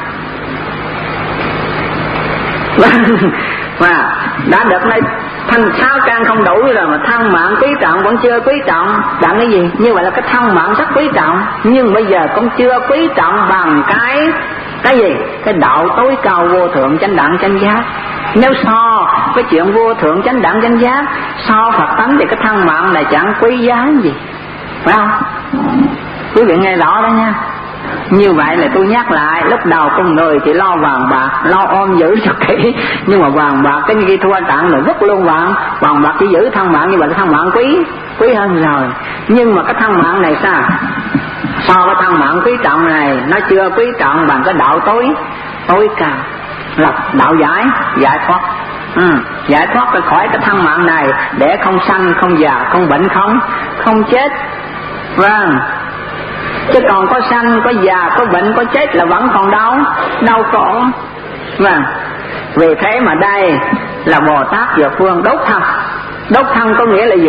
Và đã được nơi thân sáu căn không đủ rồi mà thân mạng quý trọng vẫn chưa quý trọng. Bạn cái gì? Như vậy là cái thân mạng rất quý trọng, nhưng bây giờ cũng chưa quý trọng bằng cái cái gì? Cái đạo tối cao vô thượng chánh đẳng chánh giác. Nếu so với chuyện vô thượng chánh đẳng chánh giác, so Phật tánh thì cái thân mạng này chẳng quý giá gì, phải không? Quý vị nghe rõ đó nha. Như vậy là tôi nhắc lại, lúc đầu con người thì lo vàng bạc, lo ôm giữ cho kỹ, nhưng mà vàng bạc cái khi thua tặng là rất luôn vàng, vàng bạc chỉ giữ thân mạng, như vậy cái thân mạng quý quý hơn rồi. Nhưng mà cái thân mạng này sao? So với thân mạng quý trọng này, nó chưa quý trọng bằng cái đạo tối tối cao là đạo giải giải thoát. Ừ, giải thoát ra khỏi cái thân mạng này để không sanh, không già, không bệnh, không không chết. Vâng. Chứ còn có sanh, có già, có bệnh, có chết là vẫn còn đau, đau khổ. Vâng. Vì thế mà đây là Bồ Tát Dược Vương đốt thân. Đốt thân có nghĩa là gì?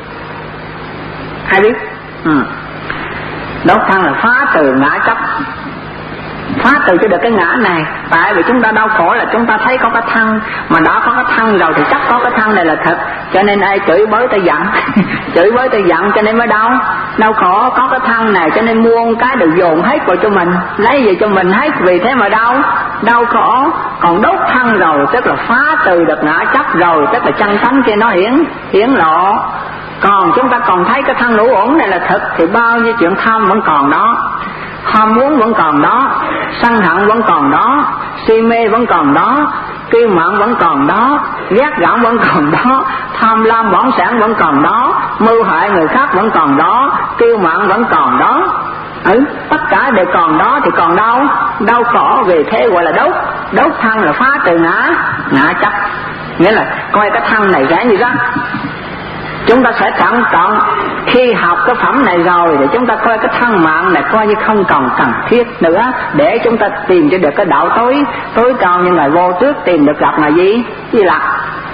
Ai biết? Ừ. Đốt thân là phá từ ngã chấp, phá từ cho được cái ngã này. Tại vì chúng ta đau khổ là chúng ta thấy có cái thân, mà đã có cái thân rồi thì chắc có cái thân này là thật, cho nên ai chửi bới ta giận chửi bới ta giận cho nên mới đau đau khổ. Có cái thân này cho nên muôn cái đều dồn hết vào cho mình, lấy về cho mình hết, vì thế mà đau đau khổ. Còn đốt thân rồi tức là phá từ được ngã chấp rồi, tức là chân tánh kia nó hiển hiển lộ. Còn chúng ta còn thấy cái thân lũ ổn này là thật thì bao nhiêu chuyện tham vẫn còn đó, ham muốn vẫn còn đó, sân hận vẫn còn đó, si mê vẫn còn đó, kiêu mạn vẫn còn đó, ghét gẫm vẫn còn đó, tham lam bỏng sản vẫn còn đó, mưu hại người khác vẫn còn đó, kiêu mạn vẫn còn đó. Ừ, tất cả đều còn đó thì còn đâu đau khổ. Vì thế gọi là đốt đốt thân là phá từ ngã ngã chấp, nghĩa là coi cái thân này rẻ như rác. Chúng ta sẽ cẩn trọng khi học cái phẩm này rồi để chúng ta coi cái thân mạng này coi như không còn cần thiết nữa, để chúng ta tìm cho được cái đạo tối tối cao như Ngài Vô Trước tìm được gặp là gì? Gì là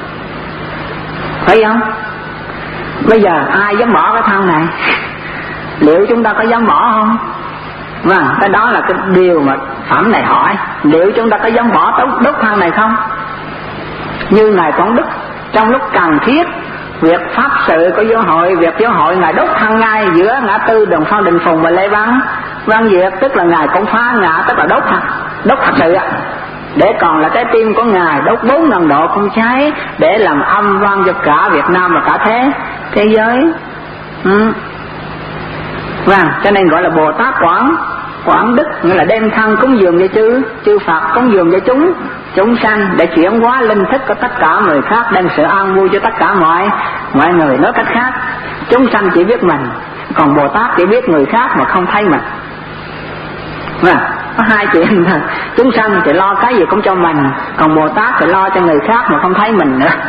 phải không? Bây giờ ai dám bỏ cái thân này? Liệu chúng ta có dám bỏ không? Vâng, cái đó là cái điều mà phẩm này hỏi. Liệu chúng ta có dám bỏ đốt thân này không? Như Ngài Quảng Đức trong lúc cần thiết việc pháp sự của giáo hội, việc giáo hội Ngài đốt thân ngay giữa ngã tư Đường Phong Đình Phùng và Lê Văn Văn Diệt, tức là Ngài cũng phá ngã, tức là đốt thật đốt thật sự ạ. Để còn là trái tim của Ngài đốt bốn ngàn độ không cháy để làm âm vang cho cả Việt Nam và cả thế thế giới. Ừ. Vâng, cho nên gọi là Bồ Tát Quảng Quảng Đức, nghĩa là đem thân cúng dường cho chư chư Phật, cúng dường cho chúng chúng sanh để chuyển hóa linh thức của tất cả người khác, đem sự an vui cho tất cả mọi mọi người. Nói cách khác, chúng sanh chỉ biết mình, còn Bồ Tát chỉ biết người khác mà không thấy mình. Vâng, có hai chuyện thôi. Chúng sanh thì lo cái gì cũng cho mình, còn Bồ Tát thì lo cho người khác mà không thấy mình nữa.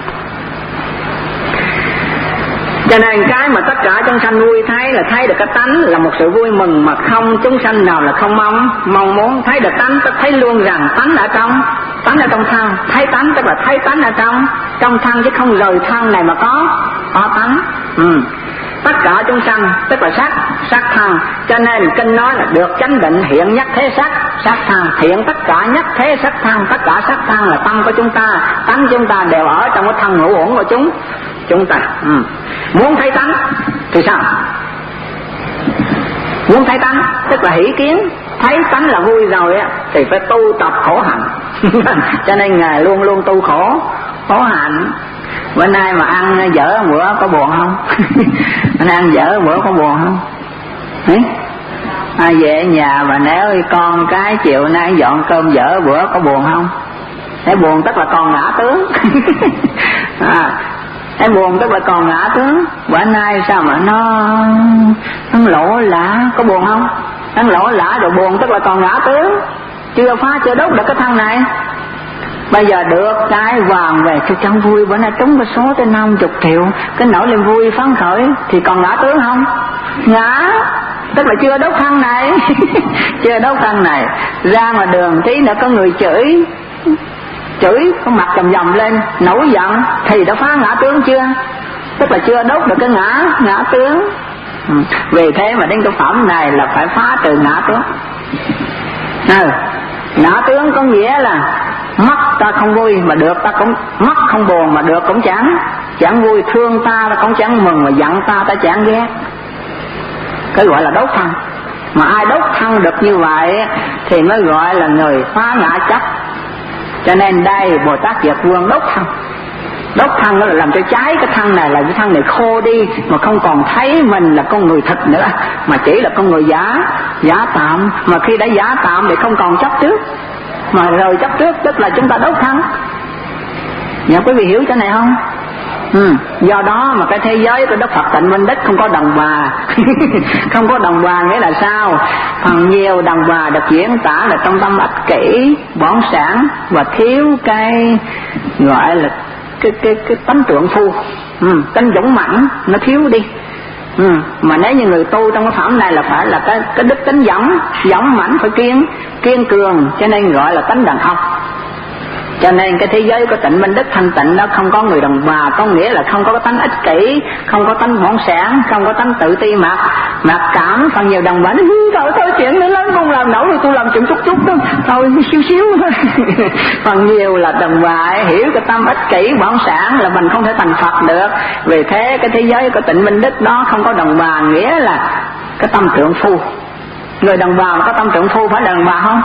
Cho nên cái mà tất cả chúng sanh vui thấy là thấy được cái tánh là một sự vui mừng mà không chúng sanh nào là không mong mong muốn. Thấy được tánh tức thấy luôn rằng tánh ở trong tánh ở trong thân, thấy tánh tức là thấy tánh ở trong trong thân, chứ không rời thân này mà có có tánh. Ừ. Tất cả chúng sanh tức là sắc sắc thân, cho nên kinh nói là được chánh định hiện nhất thế sắc sắc thân, hiện tất cả nhất thế sắc thân. Tất cả sắc thân là tâm của chúng ta, tánh chúng ta đều ở trong cái thân ngũ uẩn của chúng chúng ta. Ừ. Muốn thấy tánh thì sao? Muốn thấy tánh tức là hỷ kiến, thấy tánh là vui rồi á thì phải tu tập khổ hạnh. Cho nên Ngài luôn luôn tu khổ khổ hạnh. Bữa nay mà ăn dở bữa có buồn không? Anh ăn dở bữa có buồn không? Đấy? À, về nhà mà nếu con cái chiều nay dọn cơm dở bữa có buồn không? Thấy buồn tức là còn ngã tướng. À, thấy buồn tức là còn ngã tướng. Bữa nay sao mà nó nó lỗ lã, có buồn không? Nó lỗ lã rồi buồn tức là còn ngã tướng, chưa phá chưa đốt được cái thân này. Bây giờ được cái vàng về cho chẳng vui, bữa nay trúng cái số tới năm chục triệu, cái nỗi niềm vui phấn khởi thì còn ngã tướng không? Ngã tức là chưa đốt thân này. Chưa đốt thân này. Ra ngoài đường tí nữa có người chửi chửi có mặt chầm dầm lên nổi giận thì đã phá ngã tướng chưa? Tức là chưa đốt được cái ngã ngã tướng. Ừ. Vì thế mà đến cái phẩm này là phải phá từ ngã tướng. À, ngã tướng có nghĩa là mắt ta không vui mà được ta cũng, mắt không buồn mà được cũng chẳng chẳng vui, thương ta ta cũng chẳng mừng mà giận ta ta chẳng ghét. Cái gọi là đốt thân. Mà ai đốt thân được như vậy thì mới gọi là người phá ngã chấp. Cho nên đây Bồ Tát Diệt Vương đốt thân. Đốt thân đó là làm cho cháy cái thân này, là cái thân này khô đi mà không còn thấy mình là con người thật nữa, mà chỉ là con người giả giả tạm. Mà khi đã giả tạm thì không còn chấp trước, mà rồi chấp trước tức là chúng ta đốt thân. Dạ quý vị hiểu cái này không? Ừ. Do đó mà cái thế giới của Đức Phật Tịnh Minh Đức không có đồng bà. Không có đồng bà nghĩa là sao? Phần nhiều đồng bà được diễn tả là trong tâm ích kỷ, bỏng sản và thiếu cái gọi là cái cái cái tánh trượng phu, ừ, tánh dũng mãnh nó thiếu đi. Ừ. Mà nếu như người tu trong cái phẩm này là phải là cái cái đức tính dũng dũng mãnh, phải kiên kiên cường, cho nên gọi là tánh đàn ông. Cho nên cái thế giới của Tịnh Minh Đức thanh tịnh đó không có người đồng bà, có nghĩa là không có cái tánh ích kỷ, không có tánh bỏng sản, không có tánh tự ti mặc mặc cảm. Phần nhiều đồng bà nói thôi thôi chuyện nữa lớn không làm nổi rồi, tôi làm chuyện chút chút thôi, thôi xíu xíu thôi. Phần nhiều là đồng bà hiểu cái tâm ích kỷ bỏng sản là mình không thể thành Phật được. Vì thế cái thế giới của Tịnh Minh Đức đó không có đồng bà, nghĩa là cái tâm trượng phu. Người đồng bà mà có tâm trượng phu phải là đồng bà không?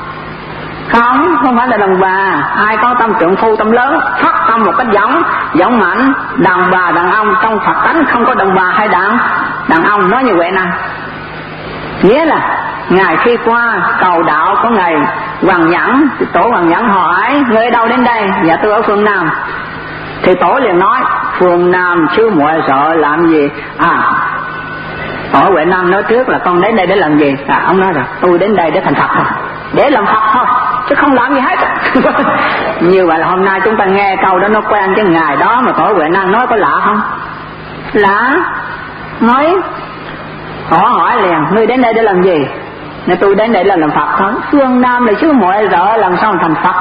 Không, không phải là đàn bà. Ai có tâm trượng phu, tâm lớn, phát tâm một cách giống giống mạnh. Đàn bà, đàn ông trong Phật tánh không có đàn bà hay đàn đàn ông. Nói như vậy nè, nghĩa là Ngài khi qua cầu đạo của Ngài Hoàng Nhẫn, Tổ Hoàng Nhẫn hỏi người ở đâu đến đây? Dạ tôi ở phương Nam. Thì Tổ liền nói phương Nam chứ muội sợ làm gì? À, Tổ Huệ Năng nói trước là con đến đây để làm gì? À, ông nói rồi tôi đến đây để thành Phật thôi, để làm Phật thôi, chứ không làm gì hết. Như vậy là hôm nay chúng ta nghe câu đó nó quen, chứ ngày đó mà Tổ Huệ Năng nói có lạ không? Lạ. Nói Tổ hỏi liền ngươi đến đây để làm gì? Nên tôi đến đây là làm Phật thôi. Phương Nam này chứ mọi rợ làm sao thành Phật?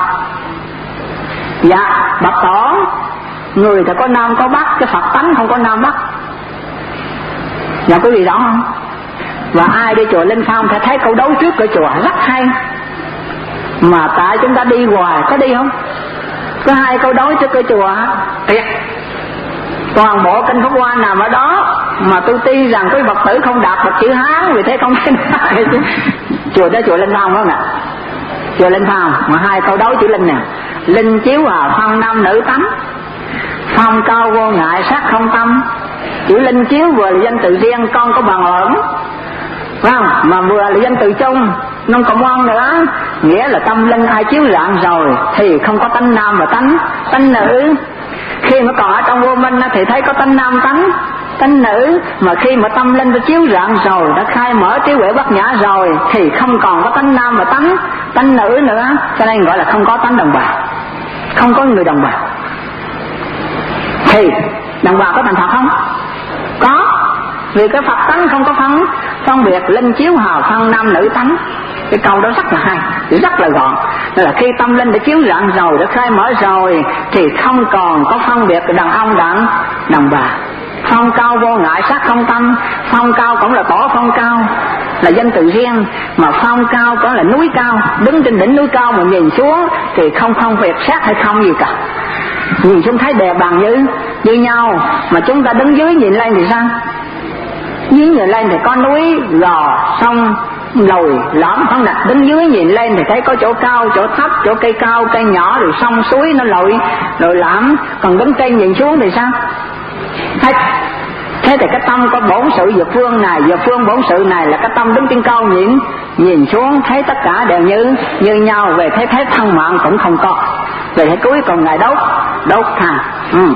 Dạ bạch Tổ, người thì có Nam có Bắc, cái Phật tánh không có Nam Bắc. Dạ quý vị rõ không? Và ai đi chùa Linh Phong phải thấy câu đấu trước cửa chùa rất hay. Mà tại chúng ta đi hoài có đi không? Có hai câu đối trước cửa chùa thiệt. Toàn bộ kinh Pháp Hoa nằm ở đó. Mà tôi tin rằng quý Phật tử không đọc được chữ Hán, vì thế không tin. Chùa đó chùa Linh Phong đó nè, chùa Linh Phong mà hai câu đối chữ Linh nè. Linh chiếu à phong nam nữ tánh, phong cao vô ngại sắc không tâm, chữ linh chiếu vừa là danh từ riêng, con có bằng ổn, phải không? Mà vừa là danh từ chung, non cộng on nữa, nghĩa là tâm linh ai chiếu rạng rồi thì không có tánh nam và tánh tánh nữ. Khi mà còn ở trong vô minh thì thấy có tánh nam tánh tánh nữ, mà khi mà tâm linh đã chiếu rạng rồi, đã khai mở trí huệ bát nhã rồi thì không còn có tánh nam và tánh tánh nữ nữa, cho nên gọi là không có tánh đồng bào, không có người đồng bào. Thì đồng bào có thành Phật không? Có, vì cái Phật tánh không có phân phân biệt linh chiếu hào phân nam nữ tánh. Cái câu đó rất là hay, rất là gọn. Nên là khi tâm linh đã chiếu rạng rồi, đã khai mở rồi thì không còn có phân biệt đàn ông đàn đồng bà. Phong cao vô ngại sát không tâm. Phong cao cũng là tỏ phong cao, là danh từ riêng. Mà phong cao cũng là núi cao, đứng trên đỉnh núi cao mà nhìn xuống thì không phân biệt sát hay không gì cả. Nhìn xuống thấy đè bằng như như nhau, mà chúng ta đứng dưới nhìn lên thì sao? Dưới nhìn lên thì có núi, gò, sông, lồi, lõm, không nè. Đứng dưới nhìn lên thì thấy có chỗ cao, chỗ thấp, chỗ cây cao, cây nhỏ, rồi sông suối nó lội, rồi lõm. Còn đứng trên nhìn xuống thì sao? Thế, thế thì cái tâm có bổn sự dược phương này, dược phương bổn sự này là cái tâm đứng trên cao nhìn nhìn xuống thấy tất cả đều như như nhau. Về thế thế thân mạng cũng không có, về thế cuối cùng ngài đốt đốt thằng. Ừ.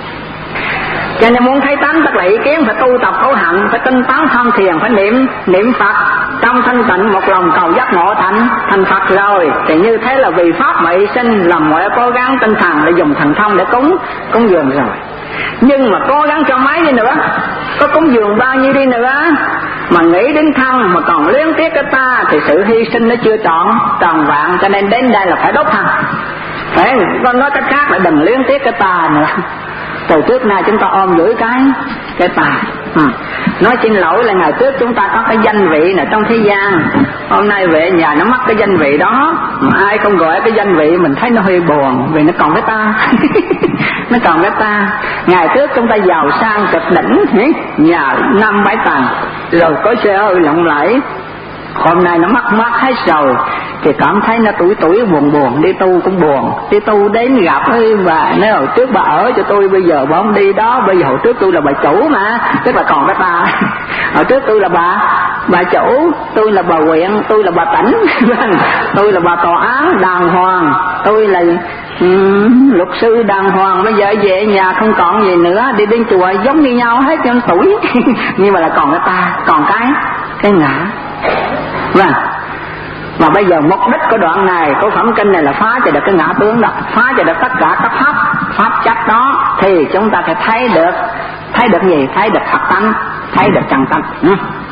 Cho nên muốn thấy tánh tức là ý kiến, phải tu tập khổ hạnh, phải tinh tấn tham thiền, phải niệm niệm Phật trong thanh tịnh, một lòng cầu giác ngộ thành thành Phật rồi thì như thế là vì pháp mà hy sinh, làm mọi cố gắng tinh thần để dùng thần thông để cúng cúng dường rồi. Nhưng mà cố gắng cho mấy đi nữa, có cúng dường bao nhiêu đi nữa, mà nghĩ đến thân mà còn luyến tiếc cái ta thì sự hy sinh nó chưa trọn tròn vẹn. Cho nên đến đây là phải đốt thân. Phải, con nói cách khác là đừng luyến tiếc cái ta nữa. Từ trước nay chúng ta ôm giữ cái cái ta. Ừ. Nói xin lỗi là ngày trước chúng ta có cái danh vị này trong thế gian, hôm nay về nhà nó mất cái danh vị đó, mà ai không gọi cái danh vị mình thấy nó hơi buồn, vì nó còn cái ta. Nó còn cái ta. Ngày trước chúng ta giàu sang cực đỉnh, nhà năm bảy tầng, rồi có xe hơi lộng lẫy, hôm nay nó mất mất hết rồi thì cảm thấy nó tuổi tuổi buồn buồn. Đi tu cũng buồn, đi tu đến gặp ấy bà, nếu hồi trước bà ở cho tôi, bây giờ bà không đi đó. Bây giờ hồi trước tôi là bà chủ mà, tức là còn cái ta. Hồi trước tôi là bà bà chủ, tôi là bà huyện, tôi là bà tỉnh, tôi là bà tòa án đàng hoàng, tôi là um, luật sư đàng hoàng. Bây giờ về nhà không còn gì nữa, đi đến chùa giống như nhau hết trong tuổi. Nhưng mà là còn cái ta, còn cái cái ngã. Vâng. Mà bây giờ mục đích của đoạn này, của phẩm kinh này là phá cho được cái ngã tướng đó, phá cho được tất cả các pháp pháp chất đó, thì chúng ta phải thấy được thấy được gì? Thấy được Phật tánh, thấy được chân tánh. Ừ.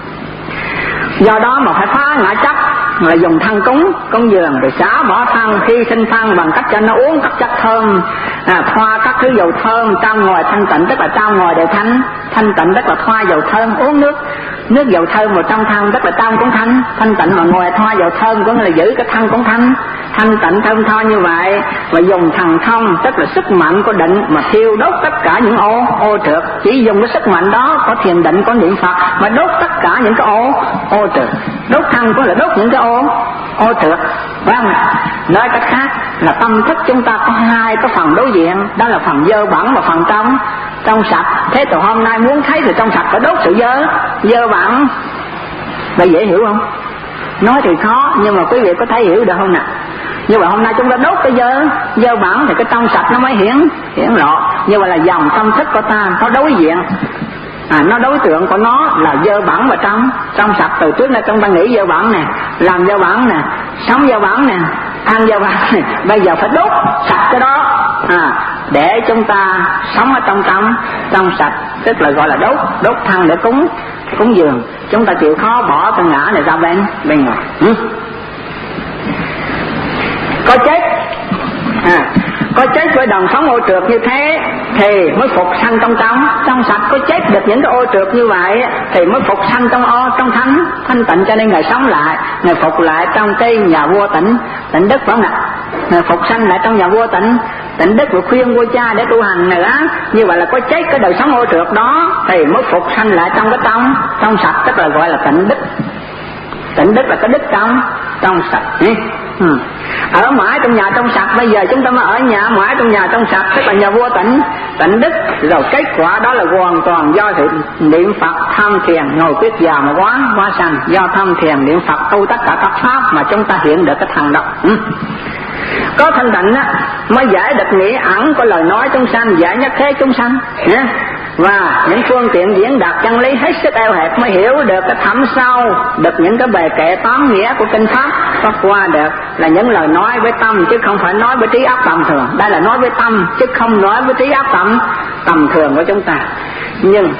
Do đó mà phải phá ngã chấp, là dùng thân cúng cúng dường, rồi xả bỏ thân, hy sinh thân bằng cách cho nó uống các chất thơm, à, thoa các thứ dầu thơm, trong ngoài thanh tịnh tức là trong ngoài đều thanh thanh tịnh, tức là thoa dầu thơm, uống nước nước dầu thơm vào trong thân tức là trong cũng thanh thanh tịnh, mà ngoài thoa dầu thơm cũng là giữ cái thân cũng thanh thanh tịnh thơm tho như vậy. Và dùng thần thông tức là sức mạnh của định mà thiêu đốt tất cả những ô ô trượt. Chỉ dùng cái sức mạnh đó, có thiền định, có niệm Phật mà đốt tất cả những cái ô ô trượt. Đốt thân cũng là đốt những cái ô ô trượt, phải không? Nói cách khác là tâm thức chúng ta có hai cái phần đối diện, đó là phần dơ bẩn và phần trong trong sạch. Thế từ hôm nay muốn thấy từ trong sạch phải đốt sự dơ dơ bẩn. Vậy dễ hiểu không? Nói thì khó, nhưng mà quý vị có thấy hiểu được không nè? Như vậy hôm nay chúng ta đốt cái dơ dơ bẩn thì cái trong sạch nó mới hiển hiển lộ. Như vậy là dòng tâm thức của ta có đối diện, à, nó đối tượng của nó là dơ bẩn và trong trong sạch. Từ trước nay chúng ta nghĩ dơ bẩn nè, làm dơ bẩn nè, sống dơ bẩn nè, ăn dơ bẩn nè. Bây giờ phải đốt sạch cái đó, à, để chúng ta sống ở trong trong trong sạch, tức là gọi là đốt đốt thân để cúng cúng dường. Chúng ta chịu khó bỏ cái ngã này ra bên bên ngoài. Ừ. Có chết, à, có chết với đòn sống ô trượt như thế thì mới phục sanh trong trong trong sạch. Có chết được những cái ô trượt như vậy thì mới phục sanh trong ô trong thánh thanh tịnh. Cho nên ngài sống lại, ngài phục lại trong cái nhà vua Tịnh Tịnh Đức, phải không ạ? Ngài phục sanh lại trong nhà vua Tịnh Tịnh Đức và khuyên vua cha để tu hành nữa. Như vậy là có chết cái đời sống ô trượt đó thì mới phục sanh lại trong cái trong trong sạch, tức là gọi là Tịnh Đức. Tịnh Đức là cái đức trong trong sạch. Ừ. Ở mãi trong nhà trong sạch, bây giờ chúng ta mới ở nhà mãi trong nhà trong sạch, tức là nhờ vua tịnh tịnh đức. Rồi kết quả đó là hoàn toàn do sự niệm Phật tham thiền ngồi quyết già mà quá quá sanh. Do tham thiền niệm Phật tu tất cả các pháp mà chúng ta hiện được cái thằng đó. ừ. Có thanh tịnh á mới giải được nghĩa ẩn của lời nói chúng sanh, giải nhất thế chúng sanh nhé. Và những phương tiện diễn đạt chân lý hết sức eo hẹp mới hiểu được cái thẳm sâu, được những cái bề kệ tám nghĩa của kinh pháp. Phát qua được là những lời nói với tâm, chứ không phải nói với trí óc tầm thường. Đây là nói với tâm chứ không nói với trí óc tầm tầm thường của chúng ta. Nhưng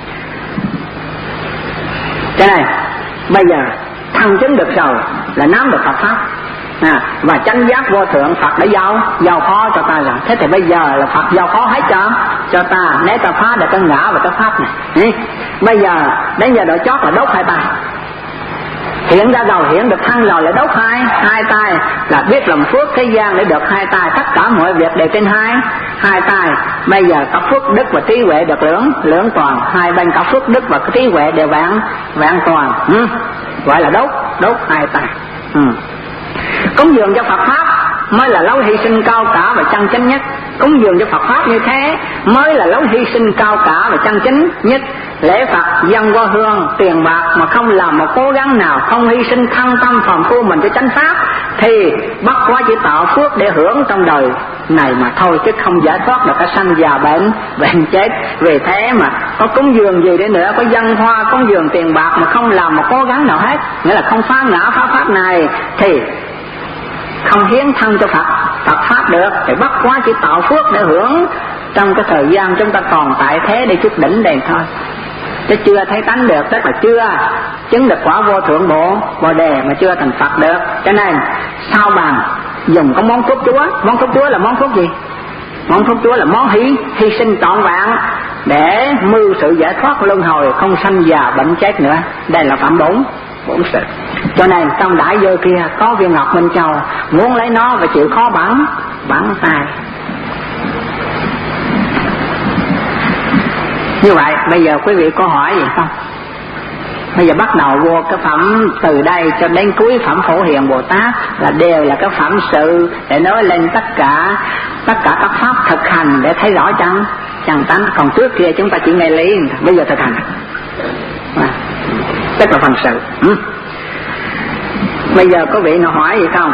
cái này bây giờ thăng chứng được rồi là nắm được Phật pháp. À, và chánh giác vô thượng Phật đã giao giao phó cho ta rồi. Thế thì bây giờ là Phật giao phó hết cho cho ta, nếu ta phá được cái ngã và cái pháp này. ừ. Bây giờ đến giờ đội chót là đốt hai tay. Hiện ra rồi, hiện được thăng rồi là đốt hai hai tay, là biết làm phước thế gian để được hai tay. Tất cả mọi việc đều trên hai hai tay. Bây giờ có phước đức và trí huệ được lưỡng lưỡng toàn. Hai bên cả phước đức và trí huệ đều vạn vạn toàn. ừ. Gọi là đốt đốt hai tay. ừ. Cúng dường cho Phật pháp mới là lối hy sinh cao cả và chân chính nhất. Cúng dường cho Phật pháp như thế mới là lối hy sinh cao cả và chân chính nhất. Lễ Phật dâng qua hương tiền bạc mà không làm một cố gắng nào, không hy sinh thân tâm phàm phu mình cho chánh pháp, thì bất quá chỉ tạo phước để hưởng trong đời này mà thôi, chứ không giải thoát được cái sanh già bệnh bệnh chết. Vì thế mà có cúng dường gì để nữa, có dân hoa cúng dường tiền bạc mà không làm một cố gắng nào hết, nghĩa là không phá ngã phá pháp này, thì không hiến thân cho Phật Phật pháp được. Thì bất quá chỉ tạo phước để hưởng trong cái thời gian chúng ta còn tại thế để chút đỉnh đèn thôi, chứ chưa thấy tánh được, tức là chưa chứng được quả vô thượng bộ bồ đề mà chưa thành Phật được. Cho nên sao bằng dùng có món thuốc Chúa. Món thuốc Chúa là món thuốc gì? Món thuốc Chúa là món hy hy sinh trọn vẹn để mưu sự giải thoát luân hồi, không sanh già bệnh chết nữa. Đây là phạm bốn bốn sự. Cho nên trong đại vô kia có viên ngọc Minh Châu, muốn lấy nó và chịu khó bắn bắn tay. Như vậy bây giờ quý vị có hỏi gì không? Bây giờ bắt đầu vô cái phẩm từ đây cho đến cuối phẩm Phổ Hiền Bồ Tát là đều là cái phẩm sự để nói lên tất cả tất cả các pháp thực hành để thấy rõ chăng chẳng tánh. Còn trước kia chúng ta chỉ nghe lý, bây giờ thực hành. À, tức là phần sự. ừ. Bây giờ có vị nào hỏi gì không?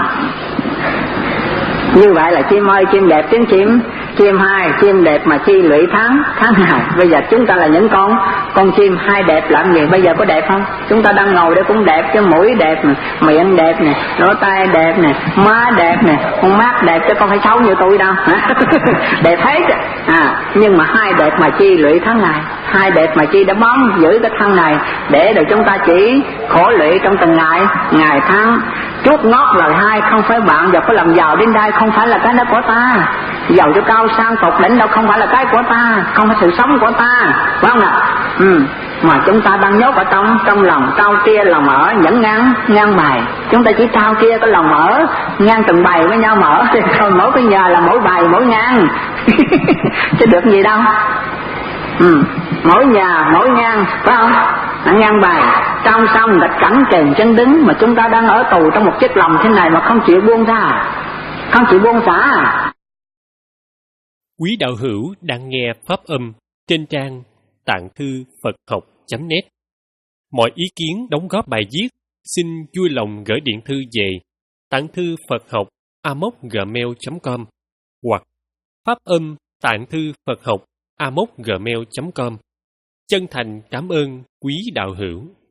Như vậy là chim ơi chim đẹp tiếng chim chim hai, chim đẹp mà chi lụy tháng tháng ngày. Bây giờ chúng ta là những con con chim hai đẹp làm gì? Bây giờ có đẹp không? Chúng ta đang ngồi đây cũng đẹp, cái mũi đẹp nè, miệng đẹp nè, lỗ tai đẹp nè, má đẹp nè, con mắt đẹp, chứ không phải xấu như tôi đâu. Đẹp hết. À, nhưng mà hai đẹp mà chi lụy tháng ngày, hai đẹp mà chi đã bám giữ cái thân này để rồi chúng ta chỉ khổ lụy trong từng ngày ngày tháng. Chút ngót lời hai, không phải bạn giàu có làm giàu đến đây không phải là cái đó của ta, giàu cho cao sang tột đỉnh đâu không phải là cái của ta, không phải sự sống của ta, phải không ạ? Ừ. Mà chúng ta đang nhốt ở trong trong lòng, trao kia lòng ở nhẫn ngang ngang bài. Chúng ta chỉ trao kia cái lòng ở ngang từng bài với nhau mở, rồi mỗi cái nhà là mỗi bài mỗi ngang chứ được gì đâu. Ừ. Mỗi nhà mỗi ngang, phải không? Ngang bài trong xong đặt cảnh kềm chân đứng, mà chúng ta đang ở tù trong một chiếc lòng thế này mà không chịu buông ra, không chịu buông xả. Quý đạo hữu đang nghe pháp âm trên trang tạng thư Phật học chấm net. Mọi ý kiến đóng góp bài viết xin vui lòng gửi điện thư về tạng thư Phật học a m o gmail chấm com hoặc pháp âm tạng thư Phật học a m o gmail chấm com. Chân thành cảm ơn quý đạo hữu.